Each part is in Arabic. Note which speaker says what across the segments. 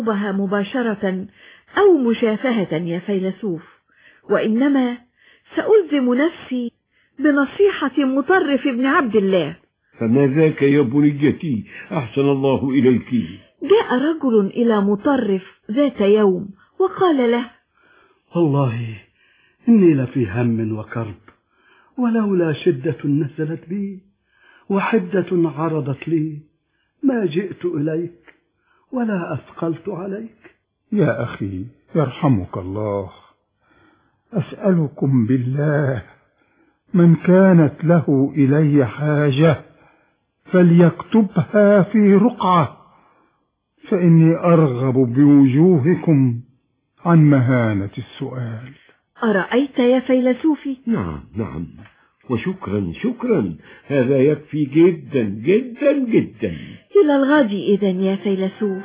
Speaker 1: بها مباشرة أو مشافهة يا فيلسوف، وإنما سألزم نفسي بنصيحة مطرف بن عبد الله.
Speaker 2: فما ذاك يا بنيتي؟ أحسن الله إليك.
Speaker 1: جاء رجل إلى مطرف ذات يوم وقال له:
Speaker 3: والله إني لفي هم وكرب، ولولا شدة نزلت بي وحدة عرضت لي ما جئت إليك ولا أثقلت عليك.
Speaker 4: يا أخي يرحمك الله، أسألكم بالله من كانت له إلي حاجة فليكتبها في رقعة، فإني أرغب بوجوهكم عن مهانة السؤال.
Speaker 1: أرأيت يا فيلسوفي؟
Speaker 2: نعم نعم، وشكرا شكرا، هذا يكفي جدا جدا جدا.
Speaker 1: إلى الغد إذن يا فيلسوف.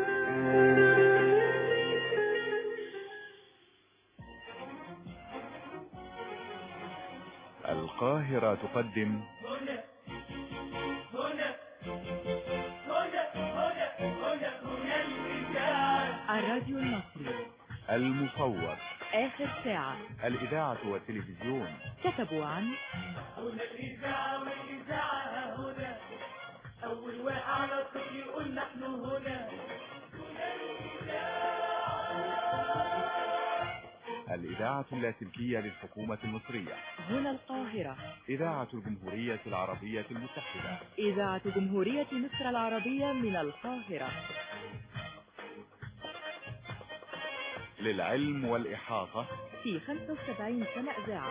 Speaker 5: القاهرة تقدم
Speaker 6: الراديو المصري
Speaker 5: المصور،
Speaker 6: آخر ساعة،
Speaker 5: الإذاعة والتلفزيون.
Speaker 6: كتبوا عن
Speaker 7: هنا الإذاعة والإذاعة هنا، أول واحد على الصوت يقول نحن هنا.
Speaker 5: الإذاعة اللاسلكية للحكومة المصرية.
Speaker 6: هنا القاهرة.
Speaker 5: إذاعة الجمهورية العربية المتحدة.
Speaker 6: إذاعة جمهورية مصر العربية من القاهرة.
Speaker 5: للعلم والإحاطة
Speaker 6: في 75 سنة إذاعة.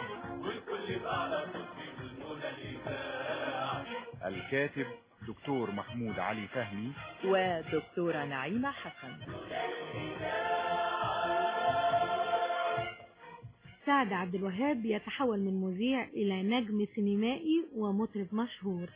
Speaker 5: الكاتب دكتور محمود علي فهمي
Speaker 6: ودكتورة نعيمة حسن.
Speaker 8: سعد عبد الوهاب يتحول من مذيع إلى نجم سينمائي ومطرب مشهور.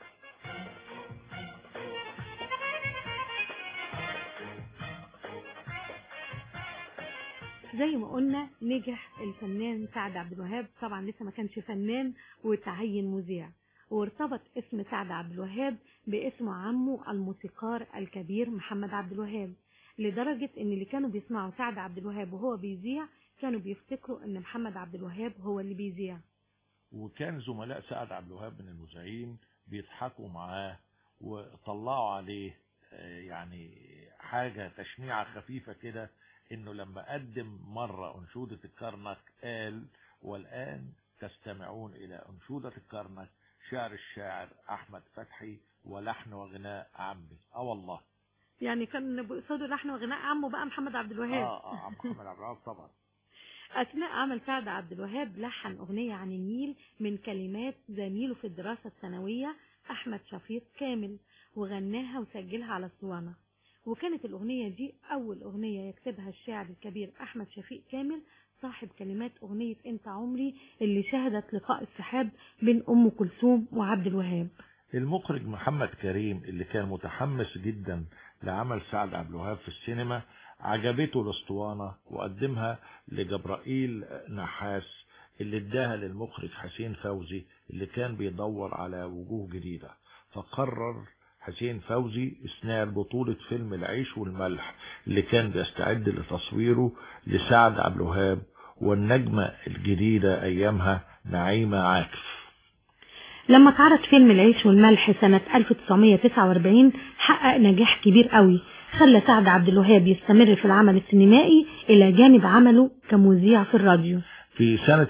Speaker 8: زي ما قلنا نجح الفنان سعد عبد الوهاب، طبعا لسه ما كانش فنان، وتعين مذيع، وارتبط اسم سعد عبد الوهاب باسم عمه الموسيقار الكبير محمد عبد الوهاب، لدرجة ان اللي كانوا بيسمعوا سعد عبد الوهاب وهو بيذيع كانوا بيفتكروا ان محمد عبد الوهاب هو اللي بيذيع.
Speaker 9: وكان زملاء سعد عبد الوهاب من المذيعين بيضحكوا معاه وطلعوا عليه يعني حاجة تشميعة خفيفة كده، انه لما قدم مرة انشودة الكرنك قال: والآن تستمعون الى انشودة الكرنك، شعر الشاعر احمد فتحي ولحن وغناء عمي. والله
Speaker 8: يعني كان بيقصدوا لحن وغناء عمه بقى محمد عبد الوهاب.
Speaker 9: محمد عبد الوهاب طبعا.
Speaker 8: أثناء عمل سعد عبد الوهاب لحن أغنية عن النيل من كلمات زميله في الدراسة الثانوية أحمد شفيق كامل، وغناها وسجلها على اسطوانة، وكانت الأغنية دي أول أغنية يكتبها الشاعر الكبير أحمد شفيق كامل صاحب كلمات أغنية أنت عمري اللي شهدت لقاء السحاب بين أم كلثوم وعبد الوهاب.
Speaker 9: المخرج محمد كريم اللي كان متحمس جدا لعمل سعد عبد الوهاب في السينما عجبته الاسطوانة وقدمها لجبرائيل نحاس اللي اداها للمخرج حسين فوزي اللي كان بيدور على وجوه جديدة، فقرر حسين فوزي إسناد بطولة فيلم العيش والملح اللي كان بيستعد لتصويره لسعد عبد الوهاب والنجمة الجديدة أيامها نعيمة عاكف.
Speaker 8: لما اتعرض فيلم العيش والملح سنة 1949 حقق نجاح كبير قوي، خلى سعد عبد الوهاب يستمر في العمل السينمائي إلى جانب عمله كمذيع في الراديو.
Speaker 9: في سنة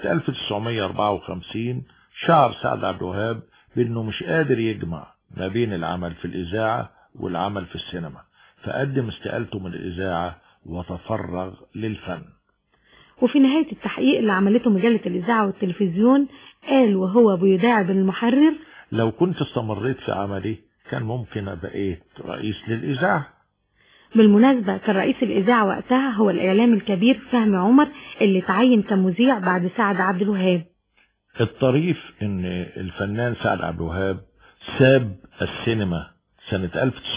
Speaker 9: 1954 شعر سعد عبد الوهاب بأنه مش قادر يجمع ما بين العمل في الإذاعة والعمل في السينما، فقدم استقالته من الإذاعة وتفرغ للفن.
Speaker 8: وفي نهاية التحقيق اللي عملته مجلة الإذاعة والتلفزيون قال وهو بيداعب المحرر:
Speaker 9: لو كنت استمريت في عملي كان ممكن بقيت رئيس للإذاعة.
Speaker 8: بالمناسبة كان رئيس الإذاعة وقتها هو الإعلام الكبير فهمي عمر اللي تعين كمذيع بعد سعد عبد الوهاب.
Speaker 9: الطريف ان الفنان سعد عبد الوهاب ساب السينما سنة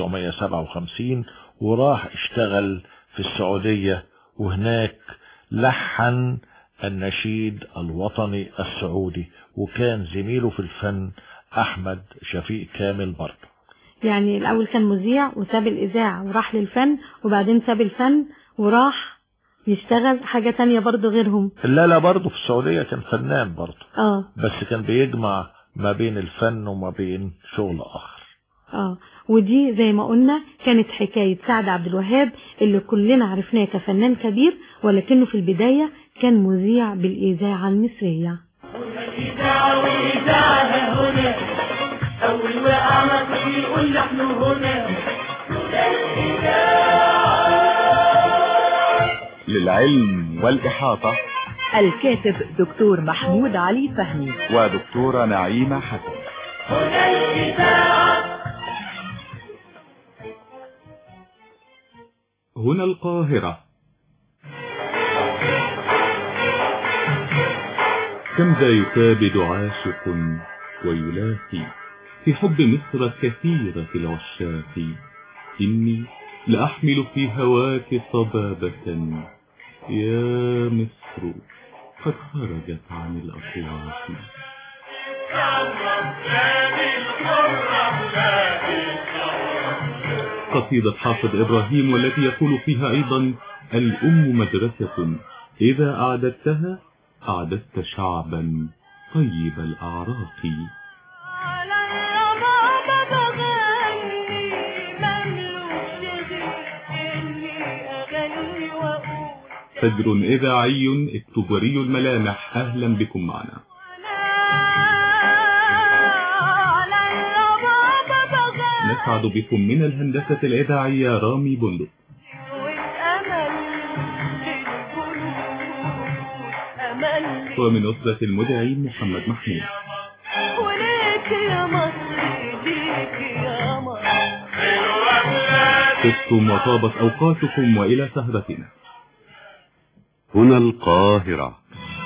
Speaker 9: 1957 وراح اشتغل في السعودية، وهناك لحن النشيد الوطني السعودي، وكان زميله في الفن أحمد شفيق كامل برضه.
Speaker 8: يعني الأول كان مذيع وساب الإذاعة وراح للفن، وبعدين ساب الفن وراح يشتغل حاجة تانية برضو غيرهم.
Speaker 9: لا برضو في السعودية كان فنان برضو. بس كان بيجمع ما بين الفن وما بين شغل آخر.
Speaker 8: ودي زي ما قلنا كانت حكاية سعد عبد الوهاب اللي كلنا عرفناه كفنان كبير، ولكنه في البداية كان مذيع بالإذاعة المصرية.
Speaker 7: الإذاعة والإذاعة هنا، أول ما أعرف يقول نحن هنا
Speaker 5: للعلم والإحاطة
Speaker 6: الكاتب دكتور محمود علي فهمي
Speaker 5: ودكتورة نعيمة حسن.
Speaker 7: هنا الإذاعة.
Speaker 10: هنا القاهرة. كم ذا يكابد عاشق ويلاقي في حب مصر كثيرة العشاق. إني لأحمل في هواك صبابة يا مصر قد خرجت عن الأسواق. قصيدة حافظ إبراهيم والتي يقول فيها أيضا: الأم مدرسة إذا أعددتها أعددت شعبا طيب الأعراق. فجر إذاعي اكتوبري الملامح، أهلا بكم معنا. نسعد بكم من الهندسة الإذاعية رامي بندق، ومن أسرة المذيعين محمد محمود. طبتم وطابت أوقاتكم، وإلى سهرتنا.
Speaker 11: هنا القاهرة.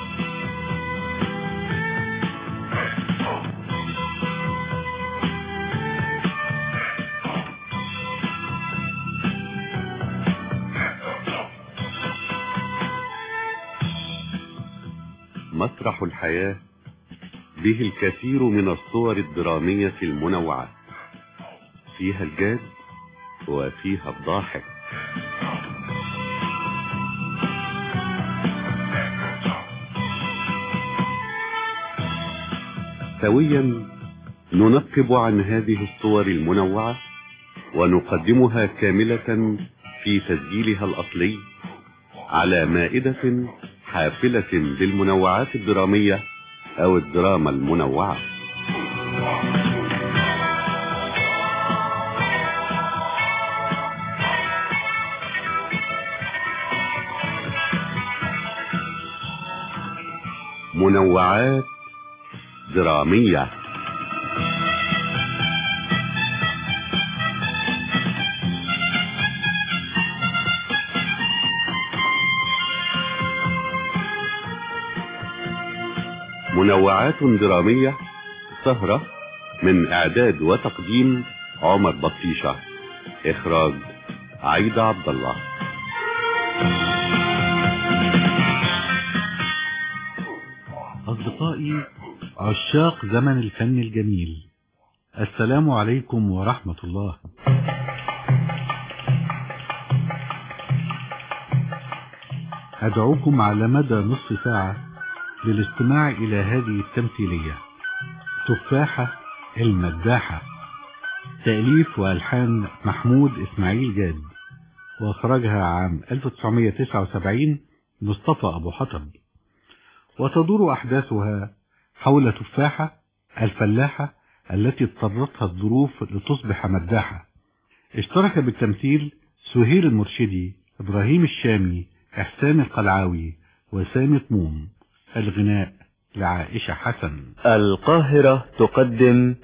Speaker 11: مسرح الحياة به الكثير من الصور الدرامية المنوعة، فيها الجاد وفيها الضاحك. سويا ننقب عن هذه الصور المنوعة ونقدمها كاملة في تسجيلها الأصلي على مائدة حافلة بالمنوعات الدرامية أو الدراما المنوعة. منوعات درامية. منوعات درامية، سهرة من إعداد وتقديم عمر بطيشة، إخراج عايدة عبد الله.
Speaker 12: أصدقائي عشاق زمن الفن الجميل، السلام عليكم ورحمة الله. أدعوكم على مدى نصف ساعة للاستماع إلى هذه التمثيلية: تفاحة المداحة، تأليف وألحان محمود إسماعيل جاد، وأخرجها عام 1979 مصطفى أبو حطب. وتدور أحداثها حول تفاحة الفلاحة التي اضطرتها الظروف لتصبح مداحة. اشترك بالتمثيل سهير المرشدي، إبراهيم الشامي، إحسان القلعاوي، وسامي طموم. الغناء لعائشة حسن.
Speaker 13: القاهرة تقدم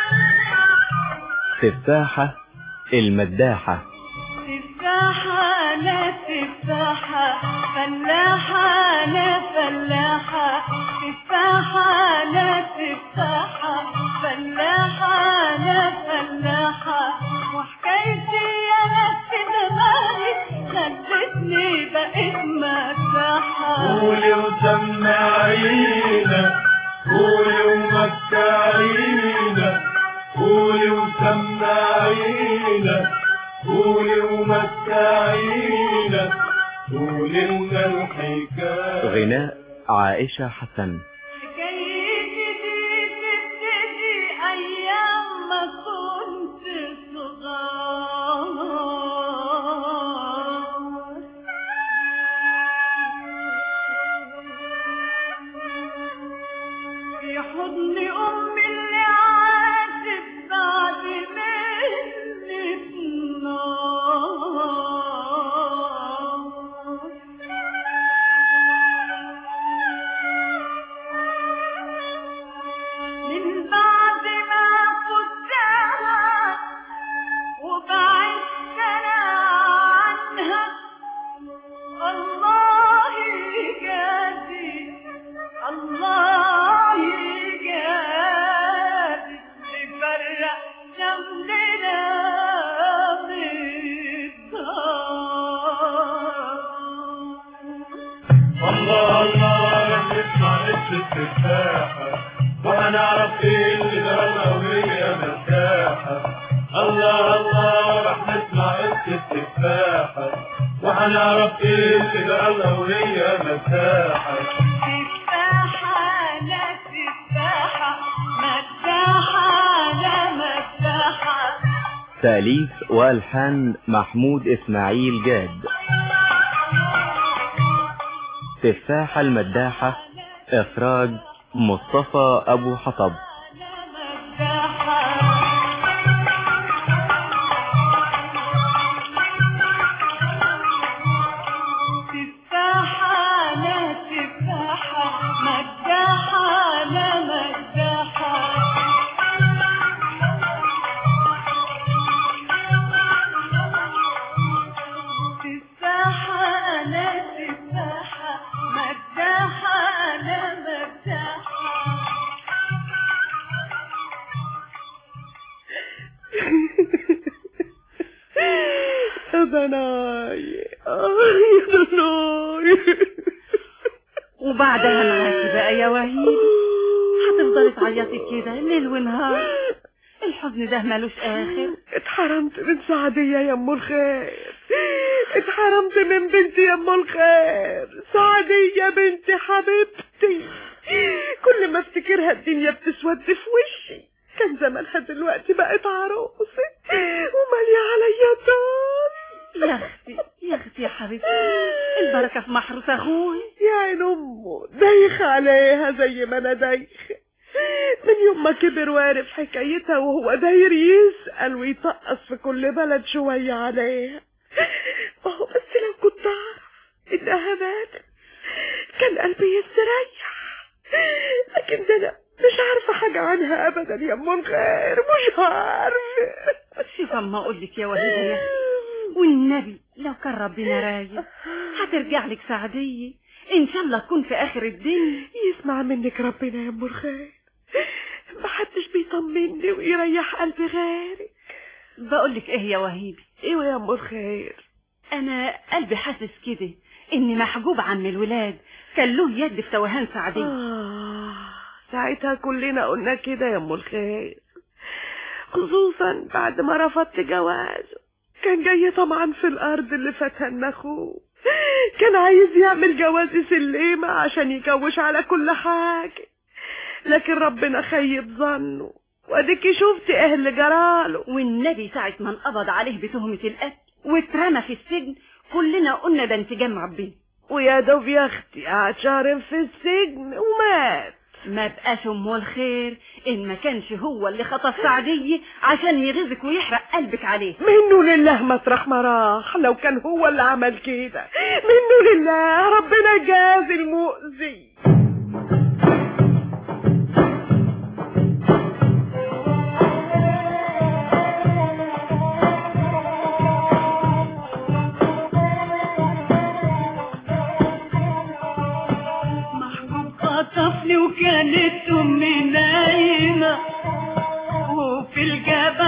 Speaker 13: تفاحة المداحة.
Speaker 7: تفاحة أنا تفاحة فلاحة أنا فلاحة تفاحة أنا تفاحة فلاحة أنا فلاحة وحكايتي أنا في دماغي خلتني بقيت مرتاحة.
Speaker 14: قولي وسمعينا قولي ومتعينا قولي وسمعينا قولي ومتعينا قولي لنا الحكاية.
Speaker 13: غناء عائشة حسن.
Speaker 7: حكايتي دي تبتدي أيام ما كنت صغار في حضن أمي اللي عاشت بعد مني في النار. من بعد ما فدتها وبعدت أنا عنها الله يجازي الله يجازي يفرق شملنا
Speaker 14: الله الله رح نسمع قصة التفاحة وهنعرف ايه اللي جرالنا وهي مرتاحة. الله الله رح نسمع قصة التفاحة وهنعرف ايه اللي جرالنا وهي مرتاحة.
Speaker 7: تفاحة أنا تفاحة مداحة أنا مداحة.
Speaker 13: تأليف والحان محمود إسماعيل جاد. تفاحة المداحة. إخراج مصطفى أبو حطب.
Speaker 7: تفاحة أنا تفاحة مداحة أنا مداحة. تفاحة أنا تفاحة مداحة أنا مداحة.
Speaker 15: يا بناي يا بناي.
Speaker 16: وبعدها معاكي بقى يا وهيب هتفضلي تعيطي كده ليل ونهار. الحزن ده مالوش اخر.
Speaker 15: اتحرمت من سعدية يا ام الخير، اتحرمت من بنتي يا ام الخير. سعدية بنتي حبيبتي كل ما افتكرها الدنيا بتسود في وشي. كان زمانها دلوقتي بقت عروسة ومالية عليا دار.
Speaker 16: يا اختي يا اختي يا حبيبتي البركة في محروس اخوي.
Speaker 15: يا عين امه دايخ عليها زي ما انا دايخة من يوم ما كبر وعرف حكايتها وهو داير يسأل ويطقص في كل بلد شوية عليها. اهو بس لو كنت اعرف انها ماتت كان قلبي يستريح، لكن ده انا مش عارفة حاجة عنها ابدا يا ام الخير، مش عارفة.
Speaker 16: شوف اما اقول لك يا وهيبة يا اختي والنبي لو كان ربنا رايد هترجع لك سعدية ان شاء الله تكون في اخر الدنيا.
Speaker 15: يسمع منك ربنا يا ام الخير، محدش بيطمني ويريح قلبي غيرك.
Speaker 16: بقول لك ايه يا وهيبي؟
Speaker 15: ايوه يا ام الخير.
Speaker 16: انا قلبي حاسس كده اني محجوب عن الولاد، كان له يد في توهان سعدية.
Speaker 15: ساعتها كلنا قلنا كده يا ام الخير، خصوصا بعد ما رفضت جوازه. كان جاي طمعا في الارض اللي فتن اخوه، كان عايز يعمل جواز سليمة عشان يكوش على كل حاجة، لكن ربنا خيب ظنه واديكي شفتي ايه اللي جراله.
Speaker 16: والنبي ساعة ما انقبض عليه بتهمة القتل واترمى في السجن كلنا قلنا ده انسجام ربنا.
Speaker 15: ويا دوب يا اختي قعد شهر في السجن ومات.
Speaker 16: ما بقاش امه الخير ان ما كانش هو اللي خطف سعدية عشان يغيظك ويحرق قلبك عليه.
Speaker 15: منه لله مطرح ما راح، لو كان هو اللي عمل كده منه لله ربنا جاز المؤذي.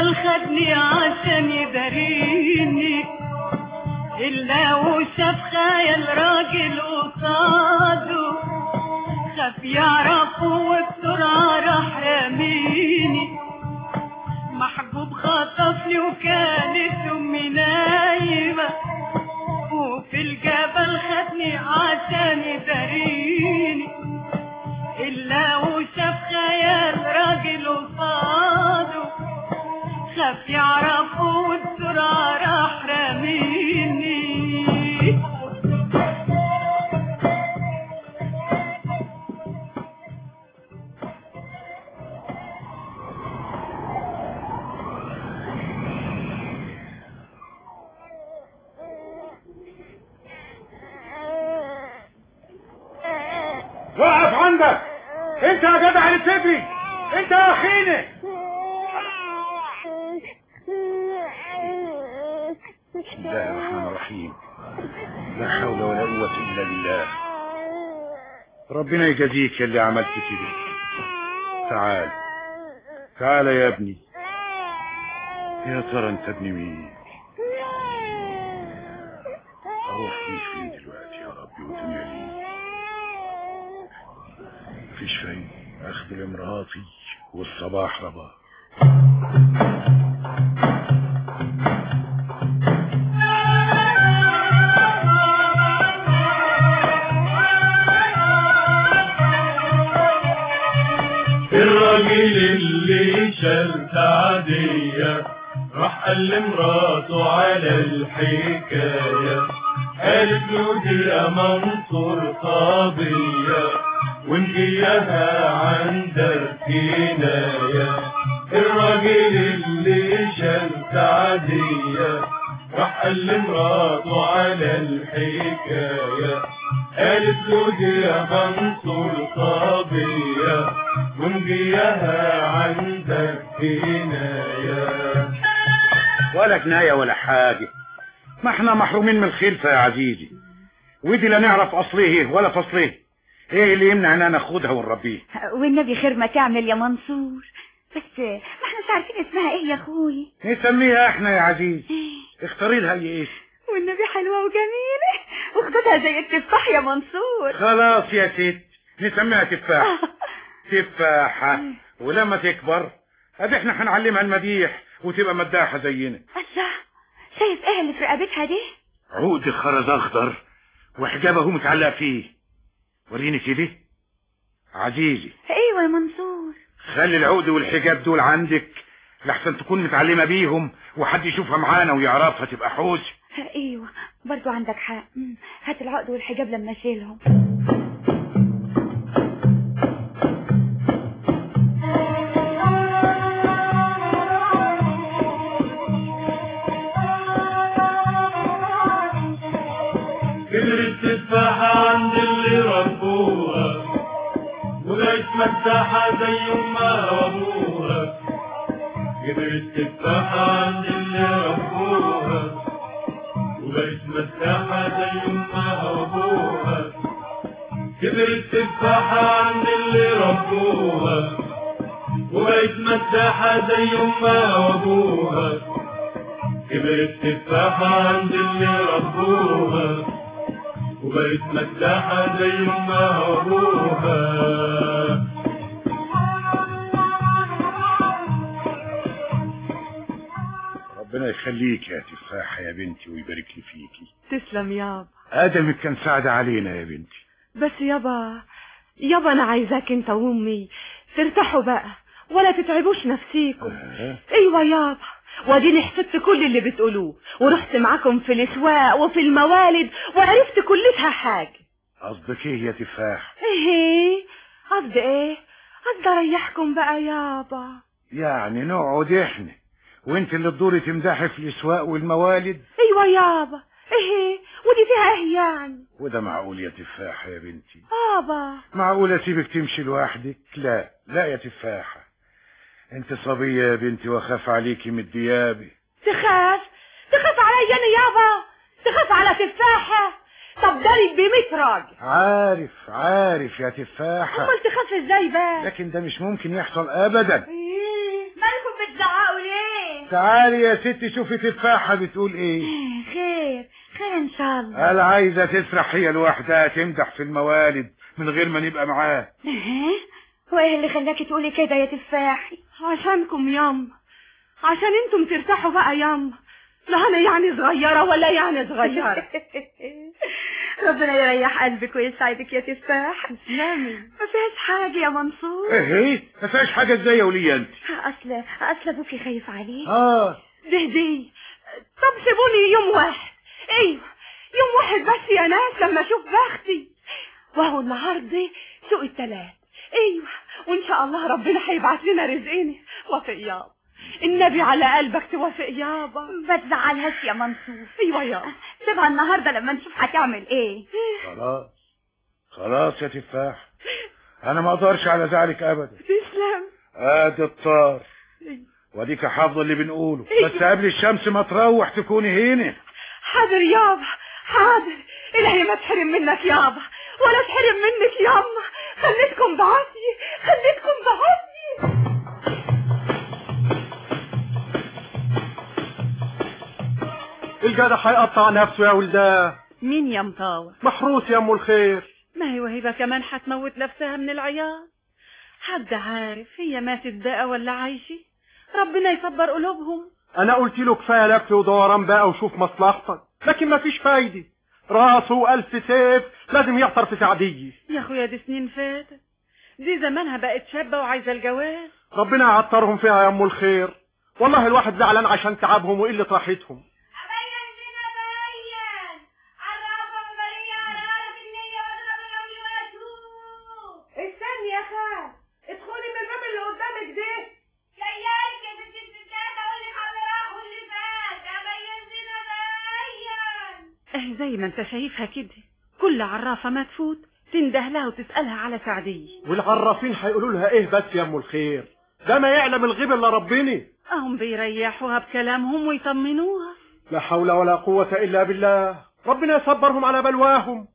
Speaker 17: الجبل خدني عشان يداريني، إلا وشاف خيال راجل قصاده، خاف يعرفه وبسرعة راح راميني. محبوب خطفني وكانت أمي نايمة، وفي الجبل خدني عشان يداريني، إلا وشاف خيال راجل قصاده، خاف يعرفه وبسرعة راح راميني.
Speaker 18: وقف عندك انت يا جدع اللي بتجري، انت يا اخينا. بسم الله الرحمن الرحيم، لا حول ولا قوة الا بالله. ربنا يجازيك يا اللي عملت كده. تعال تعال يا ابني. يا ترى انت ابن مين؟ اروح فيش فين دلوقتي يا ربي والدنيا ليه؟ مفيش فايدة، اخد لمراتي والصباح رباح.
Speaker 14: الراجل اللي شال سعدية راح قال لمراته على الحكاية، قالت له دي يا منصور صبية ونجيها عندك كناية. الراجل اللي شال سعدية راح قال لمراته على الحكاية، قالت له دي يا منصور صبية ونجيها عندك كناية.
Speaker 18: ولا كناية ولا حاجة، ما احنا محرومين من الخلفة يا عزيزي، ودي لا نعرف اصليه ولا فصليه. ايه اللي يمنع ان ناخدها ونربيه؟
Speaker 19: والنبي خير ما تعمل يا منصور، بس ما احنا مش عارفين اسمها ايه يا اخوي.
Speaker 18: نسميها احنا يا عزيزي، اختاري لها ايه.
Speaker 19: والنبي حلوة وجميلة وخدتها زي التفاح يا منصور.
Speaker 18: خلاص يا ست نسميها تفاح. تفاحة، ولما تكبر ادي احنا هنعلمها المديح وتبقى مداحة زينا.
Speaker 19: الله، شايف ايه اللي في رقبتها دي؟
Speaker 18: عقد خرز اخضر وحجابه متعلق فيه. وريني كده عزيزي.
Speaker 19: ايوه يا منصور.
Speaker 18: خلي العقد والحجاب دول عندك لحسن تكون متعلمة بيهم وحد يشوفها معانا ويعرفها تبقى حوش.
Speaker 19: ايوه برضو عندك حق. هات العقد والحجاب لما اشيلهم.
Speaker 14: كبرت تفاحة عند اللي ربوها وبقت مداحة زي امها وابوها. كبرت تفاحة عند اللي ربوها وبقت مداحة زي امها وابوها. كبرت تفاحة عند اللي ربوها وبقت مداحة زي امها وابوها. كبرت تفاحة عند اللي ربوها وبقت مداحة زي امها وابوها.
Speaker 18: ربنا يخليك يا تفاحة يا بنتي ويبارك لي فيكي.
Speaker 15: تسلم يابا.
Speaker 18: ادمك كان سعد علينا يا بنتي.
Speaker 15: بس يابا انا عايزاك انت وامي ترتاحوا بقى ولا تتعبوش نفسيكم. ايوه يابا، واديني حفظت كل اللي بتقولوه ورحت معاكم في الاسواق وفي الموالد وعرفت كلتها حاجه.
Speaker 18: قصدك ايه يا تفاح؟
Speaker 15: ايه قصدي ايه؟ قصدي اريحكم بقى يابا.
Speaker 18: يعني نقعد احنا وانت اللي تدوري تمدحي في الاسواق والموالد؟
Speaker 15: ايوه يابا. ايه ودي فيها ايه يعني؟
Speaker 18: وده معقول يا تفاحة يا بنتي؟
Speaker 15: بابا
Speaker 18: معقول اسيبك تمشي لوحدك؟ لا لا يا تفاحة، انت صبية يا بنتي واخاف عليكي من الديابة.
Speaker 15: تخاف عليا انا يابا؟ تخاف على تفاحة؟ طب ضرب ب100 راجل.
Speaker 18: عارف يا تفاحة.
Speaker 15: امال تخاف ازاي بقى؟
Speaker 18: لكن ده مش ممكن يحصل ابدا.
Speaker 19: مالكم بتزعقوا ليه؟
Speaker 18: تعالي يا ستي شوفي تفاحة بتقول ايه.
Speaker 19: خير خير ان شاء الله.
Speaker 18: قال عايزة تسرح هي لوحدها تمدح في الموالد من غير ما نبقى معاه.
Speaker 19: وايه اللي خلاكي تقولي كده يا تفاحي؟
Speaker 16: عشانكم ياما، عشان انتم ترتاحوا بقى ياما. لا انا يعني صغيرة ولا يعني صغيرة.
Speaker 19: ربنا يريح قلبك ويسعدك يا تفاح.
Speaker 16: تسلمي.
Speaker 19: ما فيهاش حاجة يا منصور.
Speaker 18: ايه ما فيهاش حاجة ازاي يا ولية انت؟
Speaker 19: اصل ابوكي خايف عليك.
Speaker 16: دي طب سيبوني يوم واحد. ايوه يوم واحد بس يا ناس لما اشوف بختي. وهو النهارده سوق التلات. ايوه وان شاء الله ربنا هيبعت لنا رزقنا. وافق يابا، النبي على قلبك توافق يابا.
Speaker 19: ما تزعلهاش يا منصور.
Speaker 16: ايوه يابا
Speaker 19: سيبها النهارده لما نشوف هتعمل ايه.
Speaker 18: خلاص يا تفاح، انا ما اقدرش على زعلك ابدا.
Speaker 16: تسلم.
Speaker 18: ادي الطار واديك حافظه اللي بنقوله. بس قبل الشمس ما تروح تكوني هنا.
Speaker 16: حاضر يابا حاضر. الهي ما تحرم منك يابا ولا تحرم منك ياما. خليتكم بعافية خليتكم بعافية.
Speaker 3: الجدع هيقطع نفسه يا ولدان.
Speaker 16: مين يا مطاوع؟
Speaker 3: محروس يا ام الخير.
Speaker 16: ما هي وهبة كمان هتموت نفسها من العياط. حد عارف هي ماتت بقى ولا عايشة؟ ربنا يصبر قلوبهم.
Speaker 3: انا قلت له كفايه لك ودوران بقى وشوف مصلحتك، لكن ما فيش فايده. راسه ألف سيف لازم يعطر في سعديه.
Speaker 16: يا اخويا دي سنين فاتت، دي زمانها بقت شابه وعايزه الجواز.
Speaker 3: ربنا يعطرهم فيها يا ام الخير. والله الواحد زعلان عشان تعبهم وقله راحتهم.
Speaker 15: استني يا خال، ادخلي من الباب اللي قدامك ده.
Speaker 7: جايالك يا بنت الستات اقول لك على اللي راح واللي فات. ابين زينة بين.
Speaker 16: زي ما انت شايفها كده، كل عرافه ما تفوت تنده لها وتسالها على سعديه.
Speaker 3: والعرافين هيقولوا لها ايه بس يا ام الخير؟ ده ما يعلم الغيب الا ربنا.
Speaker 16: هم بيريحوها بكلامهم ويطمنوها.
Speaker 3: لا حول ولا قوه الا بالله. ربنا يصبرهم على بلواهم.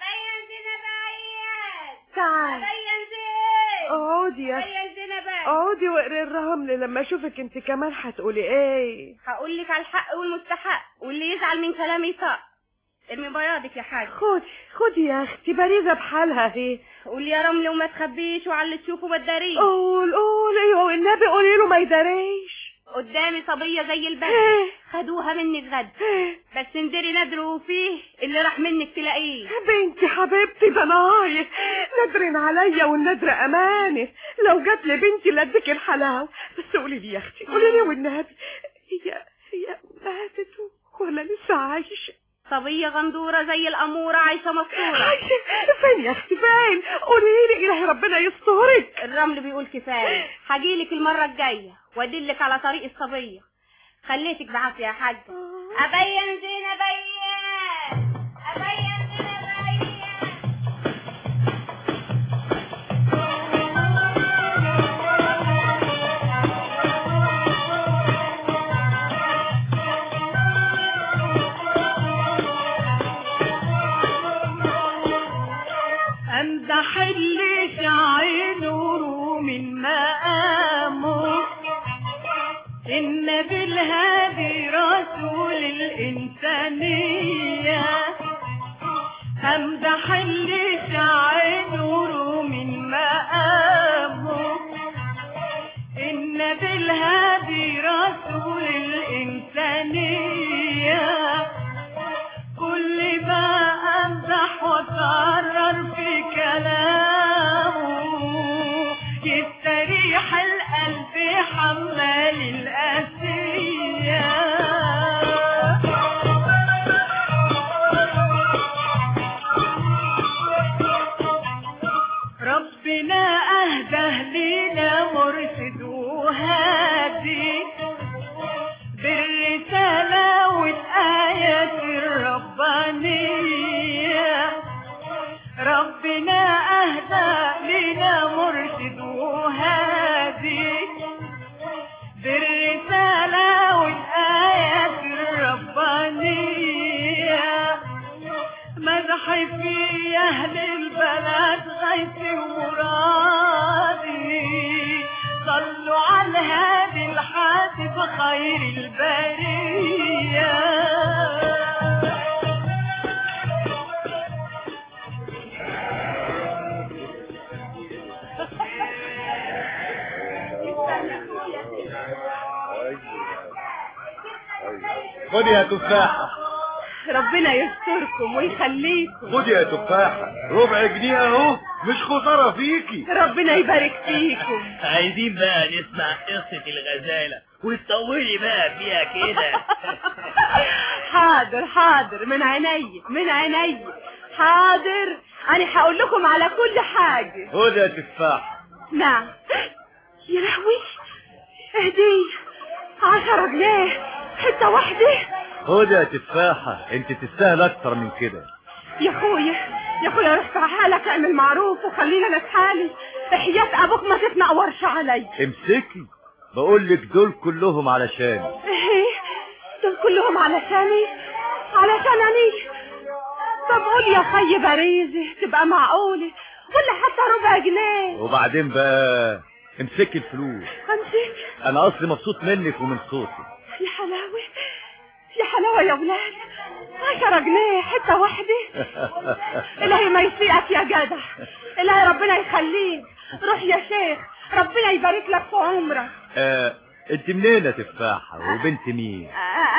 Speaker 15: تعال اقعدي يا اقعدي واقري الرمل لما اشوفك انت كمان هتقولي ايه.
Speaker 20: هقول لك على الحق والمستحق، واللي يزعل من كلامي يطق. ارمي بياضك يا حاج.
Speaker 15: خدي يا اختي، باريزه بحالها اهي.
Speaker 20: قولي يا رمل وما تخبيش وعلى اللي تشوفه ما تداريش.
Speaker 15: قولي والنبي قولي له ما يداريش.
Speaker 20: قدامي صبيه زي البلد خدوها منك غد، بس ندري ندروا فيه اللي راح منك تلاقيه.
Speaker 15: بنتي حبيبتي ده نايف ندرن عليا والندر امانه. لو جات لي بنتي لاديك الحلاوه. بس قولي لي يا اختي قولي لي والنبي، هي ماتت ولا لسه عايشه؟
Speaker 20: صبيه غندوره زي الاموره عايشه مستوره.
Speaker 15: فين يا اختي فين؟ قولي لي الهي ربنا يسترك.
Speaker 20: الرمل بيقول كفايه. هجيلك المره الجايه وادلك على طريق الصبيه. خليتك بعافيه يا حاج. ابين زينه بين. ابين زينه بين.
Speaker 17: امدح اللي شعل نوره من مقامه، النبي الهادي رسول الإنسانية. امدح اللي شعل نوره من مقامه، النبي الهادي رسول الإنسانية. كل ما امدح وكرر في كلامه، يستريح القلب حمال الأسية. ربنا أهده لنا مرشد وهادي، بالرسالة والآيات الربانية. ربنا أهدى لنا مرشد وهادي، بالرسالة والآيات الربانية. مدح في أهل البلد غيثي ومرادي، صلوا على الهادي الحاسب خير خير البرية.
Speaker 18: خد يا تفاحة.
Speaker 16: ربنا يستركم ويخليكم.
Speaker 18: خد يا تفاحة، ربع جنيه اهو، مش خسارة فيكي.
Speaker 16: ربنا يبارك فيكم.
Speaker 21: عايزين بقى نسمع قصة الغزالة وتطولي بقى فيها كده.
Speaker 16: حاضر حاضر، من عيني من عيني، حاضر. انا هقول لكم على كل حاجة.
Speaker 18: خد يا تفاحة.
Speaker 16: نعم. يا لهوي، اهدي 10 جنيه حتة واحدة.
Speaker 18: خد يا تفاحة، انت تستاهل اكتر من كده.
Speaker 16: يا اخويا روح في حالك، اعمل معروف وخلينا نتحالي. حياة ابوك ما تتنقورش علي.
Speaker 18: امسكي، بقولك دول كلهم علشاني.
Speaker 16: ايه دول كلهم علشاني؟ علشان اني؟ طب قول يا خي باريزي تبقى معقولة، ولا حتى ربع جنيه.
Speaker 18: وبعدين بقى امسكي الفلوس.
Speaker 16: امسك؟
Speaker 18: انا اصلي مبسوط منك ومن صوتك.
Speaker 16: يا حلاوة يا حلاوة يا ولاد، 10 جنيه حتة واحدة. إلهي ما يسيئك يا جدع، إلهي ربنا يخليك. روح يا شيخ، ربنا يبارك لك في عمرك.
Speaker 18: انت منين يا تفاحة وبنت مين؟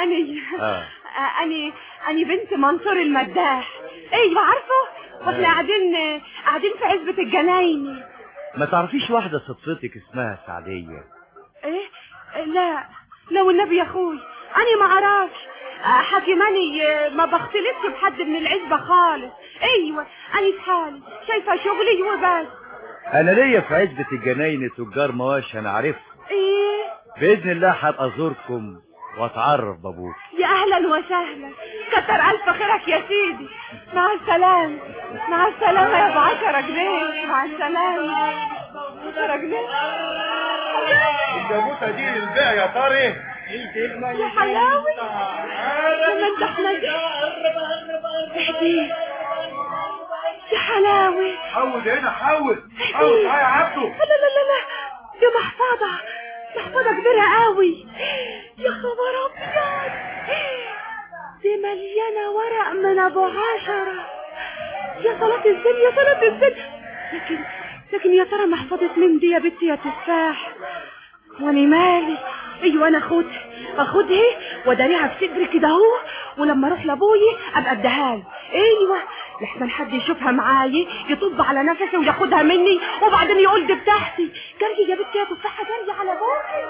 Speaker 16: أني بنت منصور المداح. ايوه عارفه، واحنا قاعدين في عزبة الجنايني.
Speaker 18: ما تعرفيش واحدة صدفتك اسمها سعدية؟
Speaker 16: ايه لا والنبي يا اخوي انا ما اعرفش. حكيماني ما بختلطش بحد من العزبة خالص. ايوه انا في حالي شايفة شغلي وبس.
Speaker 18: انا ليا في عزبة الجناين تجار مواشي انا عارفهم.
Speaker 16: ايه
Speaker 18: باذن الله هبقى ازوركم واتعرف بابوك.
Speaker 16: يا اهلا وسهلا، كتر الف خيرك يا سيدي. مع السلامة مع السلامة يا ابو 10 جنيه. مع السلامة. 10 جنيه.
Speaker 18: الجاموسة دي للبيع يا طارق.
Speaker 16: يا حلاوي لما انت احمد اهدي يا حلاوي.
Speaker 18: حود هنا، حود تعالى يا عبده.
Speaker 16: لا يا محفظة كبيرة قوي. يا خبر ابيض، دي مليانة ورق من ابو 10. يا صلاة الزين يا صلاة الزين. لكن يا ترى محفظة مين دي يا بنتي يا تفاح؟ وانا مالي. ايوه انا اخدها واداريها في صدري كده اهو، ولما اروح لابويا ابقى اديها له. ايوه لحسن حد يشوفها معايا يطب على نفسي وياخدها مني وبعدين يقول دي بتاعتي. جري يا بنتي يا تفاحه، جري على ابوكي.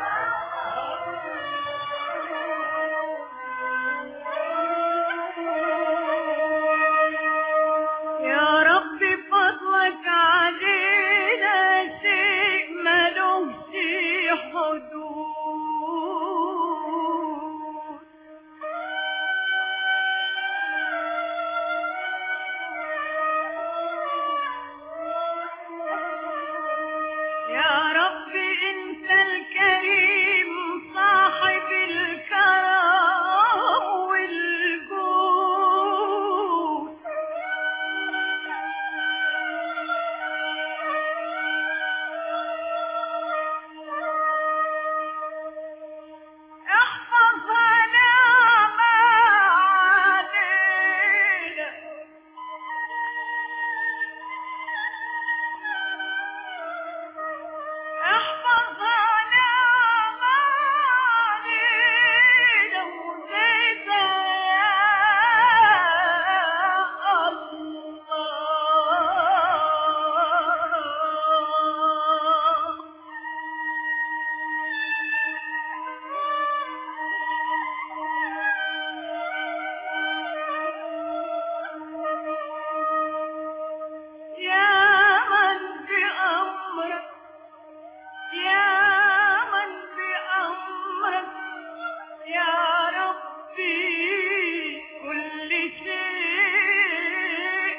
Speaker 17: يا رب فضلك علينا شيء ملوش حدود. يا رب انت الكريم صاحب الكرم والجود. احفظنا ما علينا، احفظنا ما علينا وزيد يا الله. يا من بأمرك، يا من بأمرك يا ربي كل شيء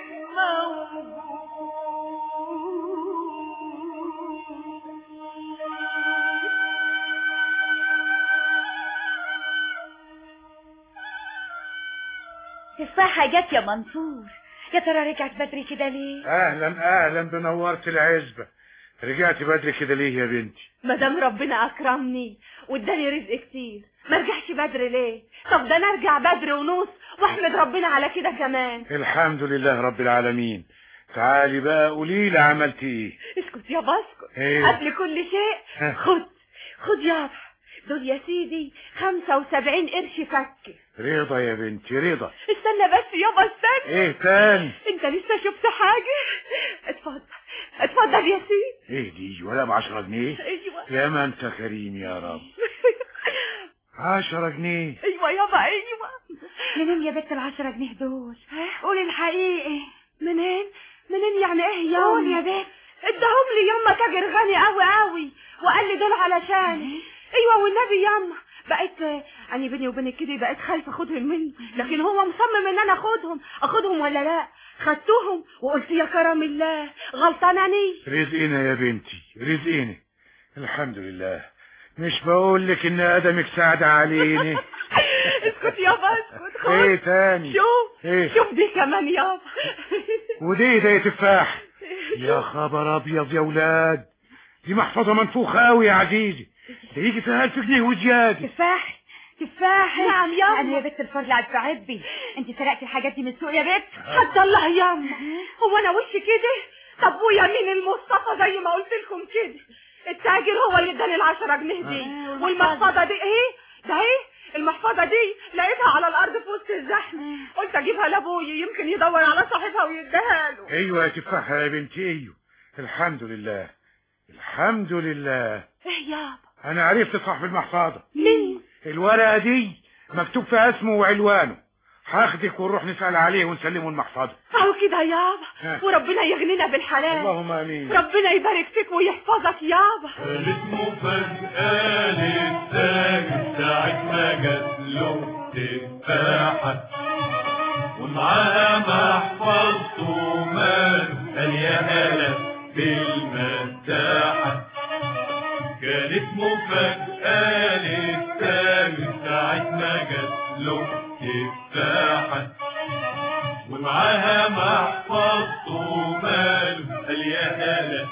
Speaker 19: تفاحة جت يا منصور. يا ترى رجعت بدري كده ليه؟
Speaker 18: اهلا بنورت العزبة. رجعت بدري كده ليه يا بنتي؟
Speaker 16: مادام ربنا اكرمني واداني رزق كتير ما رجعش بدري ليه؟ طب ده نرجع بدري ونص واحمد ربنا على كده كمان.
Speaker 18: الحمد لله رب العالمين. تعالي بقى قولي لي عملتي ايه؟
Speaker 16: اسكت يابا اسكت.
Speaker 18: ايه؟
Speaker 16: قبل كل شيء خد يابا دول يا سيدي 75 قرش فك.
Speaker 18: رضا يا بنتي رضا.
Speaker 16: استنى بس يابا استنى.
Speaker 18: ايه تاني؟
Speaker 16: انت لسه شفت حاجة؟ اتفضل يا سيدي.
Speaker 18: ايه دي ولا ب10 جنيه؟
Speaker 16: ايوه
Speaker 18: يا ما انت كريم يا رب. 10 جنيه.
Speaker 16: ايوه يابا ايوه.
Speaker 19: منين يا بنت ال10 جنيه دول؟ قولي الحقيقة.
Speaker 16: منين يعني ايه يا
Speaker 19: قول يا بنت.
Speaker 16: اداهم لي يما تاجر غني قوي وقال لي دول علشان. ايوه والنبي يما بقيت يعني بيني وبينك كده بقيت خايفه اخدهم منه، لكن هو مصمم ان انا اخدهم ولا لا. خدتهم وقلت يا كرم الله غلطاناني.
Speaker 18: رزقنا يا بنتي رزقنا. الحمد لله. مش بقول لك ان ادمك سعد علينا.
Speaker 16: اسكت يابا اسكت.
Speaker 18: ايه تاني؟
Speaker 16: شوف دي كمان يابا.
Speaker 18: ودي تفاح. يا خبر ابيض يا ولاد، دي محفظه منفوخه قوي يا عزيزي، ده يجي فيها 1000 جنيه وزياده.
Speaker 19: تفاح.
Speaker 16: نعم ياما.
Speaker 19: انا يا بنت الفرلة عبي انت سرقتي الحاجات دي من السوق يا بنت؟
Speaker 16: حد الله ياما. هو انا وشي كده؟ طب ويمين المصطفى زي ما قلت لكم كده التاجر هو اللي اداني ال10 جنيه دي. والمحفظه دي المحفظه دي لقيتها على الارض في وسط الزحمه، قلت اجيبها لابويا يمكن يدور على صاحبها ويديها له.
Speaker 18: ايوه يا تفاحه يا بنتي ايوه. الحمد لله الحمد لله.
Speaker 16: ايه يابا؟
Speaker 18: انا عرفت صاحب المحفظه.
Speaker 16: مين؟
Speaker 18: الورقه دي مكتوب فيها اسمه وعنوانه. هاخدك ونروح نسال عليه ونسلمه المحفظه.
Speaker 16: اهو كده يابا. وربنا يغنينا بالحلال.
Speaker 18: اللهم امين.
Speaker 16: ربنا يبارك فيك ويحفظك يابا.
Speaker 14: اسمه فجأة للتاجر ساعة ما جات له تفاحة ومعاها محفظته ماله قال يا هلا بالمساحة. كان اسمه فجأة للتاجر ساعة ما جات له تفاحة ومعاها محفظته ماله قال يا هلا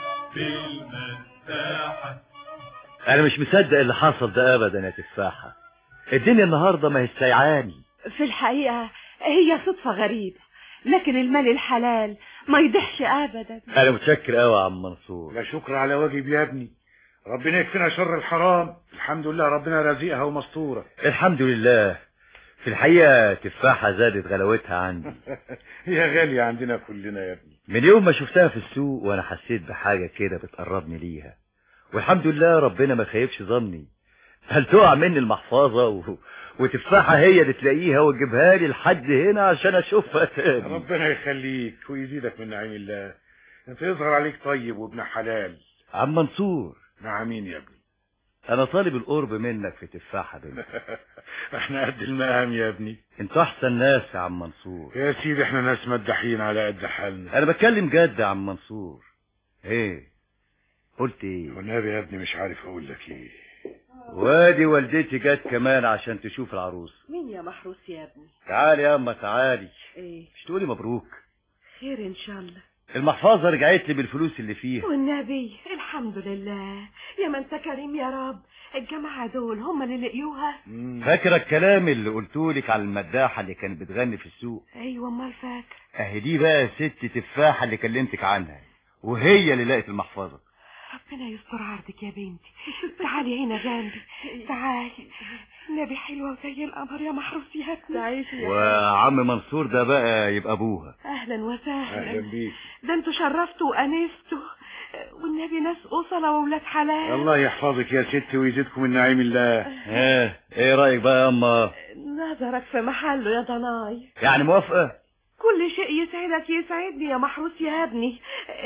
Speaker 14: بالمساحة.
Speaker 4: انا مش مصدق اللي حصل ده ابدا يا تفاحة. الدنيا النهاردة ما هي سايعاني.
Speaker 16: في الحقيقة هي صدفة غريبة، لكن المال الحلال ما يضحش ابدا.
Speaker 4: انا متشكر قوي يا عم منصور.
Speaker 18: لا شكر على واجب يا ابني. ربنا يكفينا شر الحرام. الحمد لله ربنا رزقها ومستورة.
Speaker 4: الحمد لله. في الحقيقة تفاحة زادت غلاوتها عندي.
Speaker 18: هي غالية عندنا كلنا يا ابني.
Speaker 4: من يوم ما شفتها في السوق وانا حسيت بحاجة كده بتقربني ليها، والحمد لله ربنا ما خيبش ظني. هل تقع مني المحفظة وتفاحة هي اللي تلاقيها وتجيبها لي لحد هنا عشان اشوفها تاني.
Speaker 18: ربنا يخليك ويزيدك من نعيم الله. انت يظهر عليك طيب وابن حلال.
Speaker 4: عم منصور.
Speaker 18: نعمين يا ابني.
Speaker 4: انا طالب القرب منك في تفاحة بنت.
Speaker 18: احنا قد المقام يا ابني.
Speaker 4: انتوا احسن ناس يا عم منصور.
Speaker 18: يا سيدي احنا ناس مدحين على قد حالنا.
Speaker 4: انا بتكلم جد يا عم منصور. ايه قلت ايه؟
Speaker 18: والنبي يا ابني مش عارف اقول لك ايه.
Speaker 4: وادي والدتي جت كمان عشان تشوف العروس.
Speaker 15: مين يا محروس يا ابني؟
Speaker 4: تعالي يا اما تعالي.
Speaker 15: ايه
Speaker 4: مش تقولي مبروك؟
Speaker 15: خير ان شاء الله.
Speaker 4: المحفظة رجعت لي بالفلوس اللي فيها.
Speaker 15: والنبي الحمد لله. يا ما انت كريم يا رب. الجماعة دول هم اللي لقيوها.
Speaker 4: فاكرة الكلام اللي قلتولك على المداحة اللي كانت بتغني في السوق؟
Speaker 15: ايوه امال فاكر.
Speaker 4: اهي دي بقى ست تفاحة اللي كلمتك عنها، وهي اللي لقت المحفظة.
Speaker 15: ربنا يستر عرضك يا بنتي. تعالي هنا جنبي تعالي. النبي حلوة وزي القمر يا محروس يا ابني.
Speaker 4: وعم منصور ده بقى يبقى ابوها.
Speaker 15: اهلا وسهلا.
Speaker 18: اهلا بيك.
Speaker 15: ده انتوا شرفتوا وانستوا، والنبي ناس أصلة وولاد حلال.
Speaker 18: الله يحفظك يا ست ويزيدكم من نعيم الله.
Speaker 4: ايه رأيك بقى يا اما؟
Speaker 15: نظرك في محله يا ضناي.
Speaker 4: يعني موافقة؟
Speaker 15: كل شيء يسعدك يسعدني يا محروس يا ابني.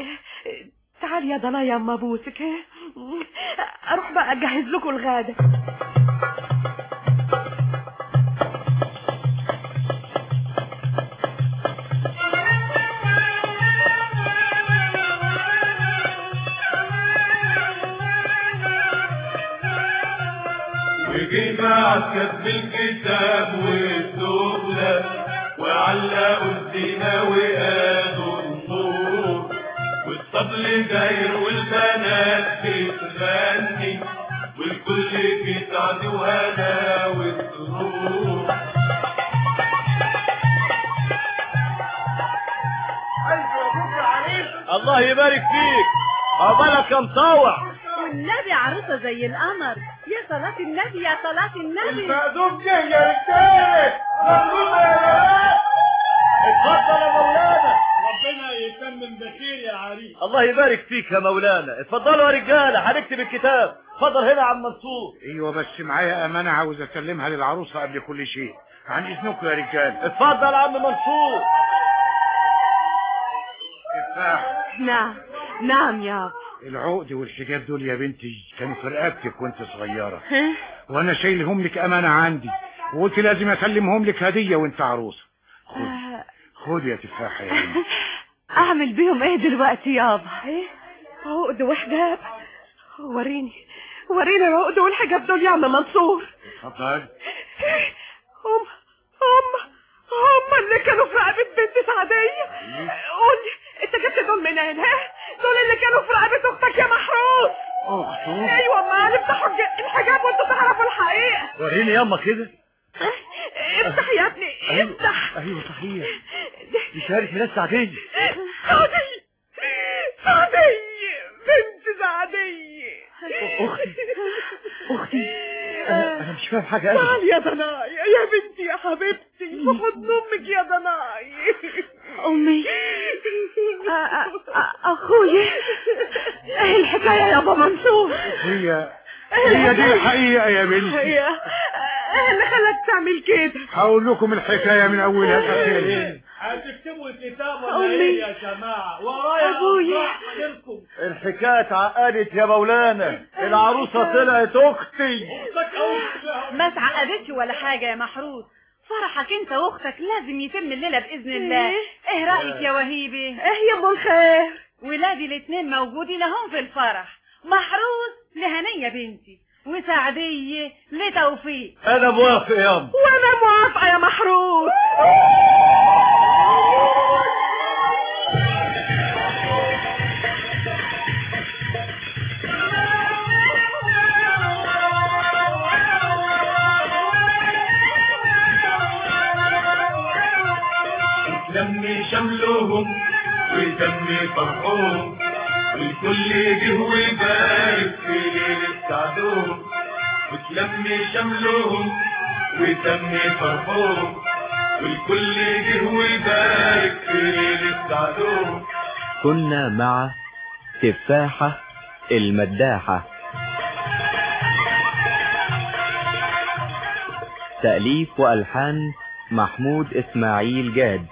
Speaker 15: تعال يا ضناي يا اما ابوسك. اروح بقى اجهز لكم الغدا.
Speaker 14: وجي بعد كتب الكتاب والدخلة وعلقوا الزينة وقادوا النور والطبل داير والبنات بتغني والكل في سعد وهنا والسرور.
Speaker 4: الله يبارك فيك، عقبالك يا مطوع.
Speaker 6: والنبي عروسة زي القمر. يا صلاة النبي يا صلاة النبي.
Speaker 14: المأذون جه يا رجالة، مأذون يا
Speaker 4: اتفضل يا مولانا.
Speaker 14: ربنا يتمم بخير يا عريس.
Speaker 4: الله يبارك فيك يا مولانا. اتفضلوا يا رجاله، هنكتب الكتاب. اتفضل هنا يا عم منصور.
Speaker 18: ايوه بس معايا امانه عاوز اسلمها للعروسه قبل كل شيء. عن اذنكم يا رجاله.
Speaker 4: اتفضل يا عم منصور.
Speaker 18: تفاح.
Speaker 15: نعم يابا.
Speaker 18: العقد والحجاب دول يا بنتي كانوا في رقبتك وانت صغيره، وانا شايلهم لك امانه عندي، وقلت لازم اسلمهم لك هديه وانت عروسه. خد يا تفاحه يا بنتي.
Speaker 15: اعمل بيهم ايه دلوقتي يابا؟ عقد وحجاب. وريني العقد والحجاب دول يا عم منصور.
Speaker 18: اتفضل.
Speaker 15: هم اللي كانوا في رقبه بنت سعديه. قولي انت جبت دول منين؟ دول اللي كانوا في رقبه اختك يا محروس.
Speaker 18: اخته؟
Speaker 15: ايوه ما افتحوا الحجاب وانتوا تعرفوا الحقيقه.
Speaker 4: وريني ياما كده.
Speaker 15: افتح يا ابني افتح.
Speaker 4: ايوه صحيح، دي شهاده ميلاد سعديه.
Speaker 15: سعديه بنت سعديه.
Speaker 4: اختي انا مش فاهم حاجه ابدا.
Speaker 15: تعال يا ضناي يا بنتي يا حبيبتي، في حضن امك يا ضناي. امي اخويا. ايه الحكايه يا ابو منصور؟
Speaker 18: هي دي الحقيقه يا بنتي.
Speaker 15: ايه اللي خلاك تعمل كده؟
Speaker 18: هقول لكم الحكايه من اولها لاخرها.
Speaker 14: هتكتبوا الكتاب ولا ايه يا جماعه؟ ورايا
Speaker 15: ابويا.
Speaker 4: الحكايه اتعقدت يا مولانا، العروسه طلعت اختي.
Speaker 6: ما اتعقدتش ولا حاجه يا محروس. فرحك انت واختك لازم يتم الليله باذن الله. ايه رايك يا وهيبه؟
Speaker 15: ايه يا ابو الخير؟
Speaker 6: ولادي الاثنين موجودين اهم في الفرح. محروس لهنيه بنتي، وسعديه لتوفيق.
Speaker 4: انا موافق ياما.
Speaker 15: وانا موافقه يا محروس.
Speaker 14: لم شملهم وتم فرحهم، والكل جه ويبارك في ليلة سعدهم. وتلم شملهم وتم فرحهم، والكل جه ويبارك في ليلة سعدهم.
Speaker 13: كنا مع تفاحة المداحة. تأليف وألحان محمود إسماعيل جاد.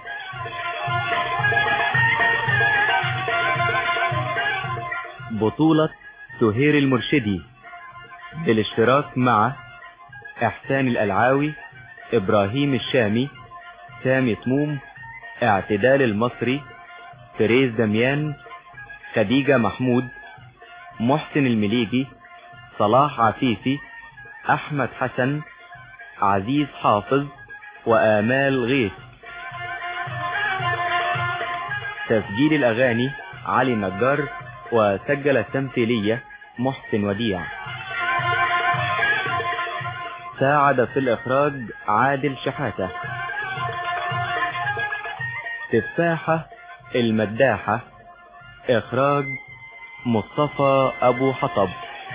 Speaker 13: بطولة سهير المرشدي بالاشتراك مع إحسان الألعاوي، إبراهيم الشامي، سامي تموم، اعتدال المصري، تريز دميان، خديجة محمود، محسن المليجي، صلاح عفيفي، أحمد حسن، عزيز حافظ، وآمال غيث. تسجيل الأغاني علي نجار، وسجل التمثيلية محسن وديع. ساعد في الإخراج عادل شحاتة. تفاحة المداحة، إخراج مصطفى أبو حطب.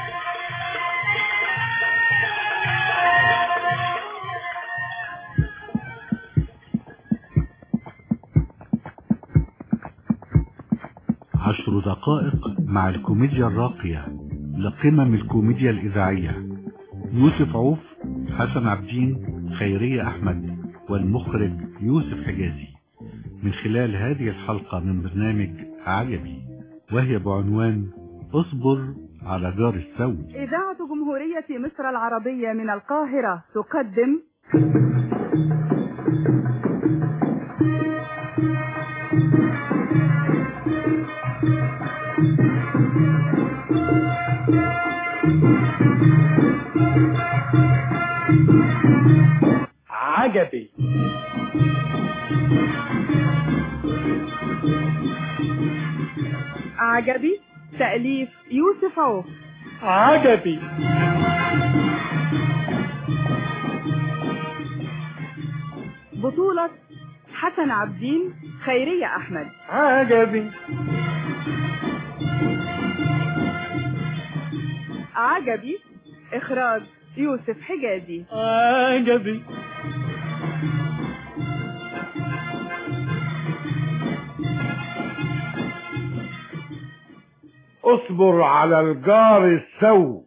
Speaker 12: عشر دقائق مع الكوميديا الراقية لقمم الكوميديا الإذاعية. يوسف عوف، حسن عبدين، خيرية أحمد، والمخرج يوسف حجازي، من خلال هذه الحلقة من برنامج عجبي، وهي بعنوان اصبر على جار السوء.
Speaker 2: إذاعة جمهورية مصر العربية من القاهرة تقدم
Speaker 14: عجبي.
Speaker 2: عجبي تأليف يوسف عوف،
Speaker 3: عجبي.
Speaker 2: بطولة حسن عبدين، خيرية أحمد.
Speaker 3: عجبي.
Speaker 2: عجبي، إخراج يوسف حجازي.
Speaker 3: عجبي.
Speaker 18: اصبر على الجار السوء.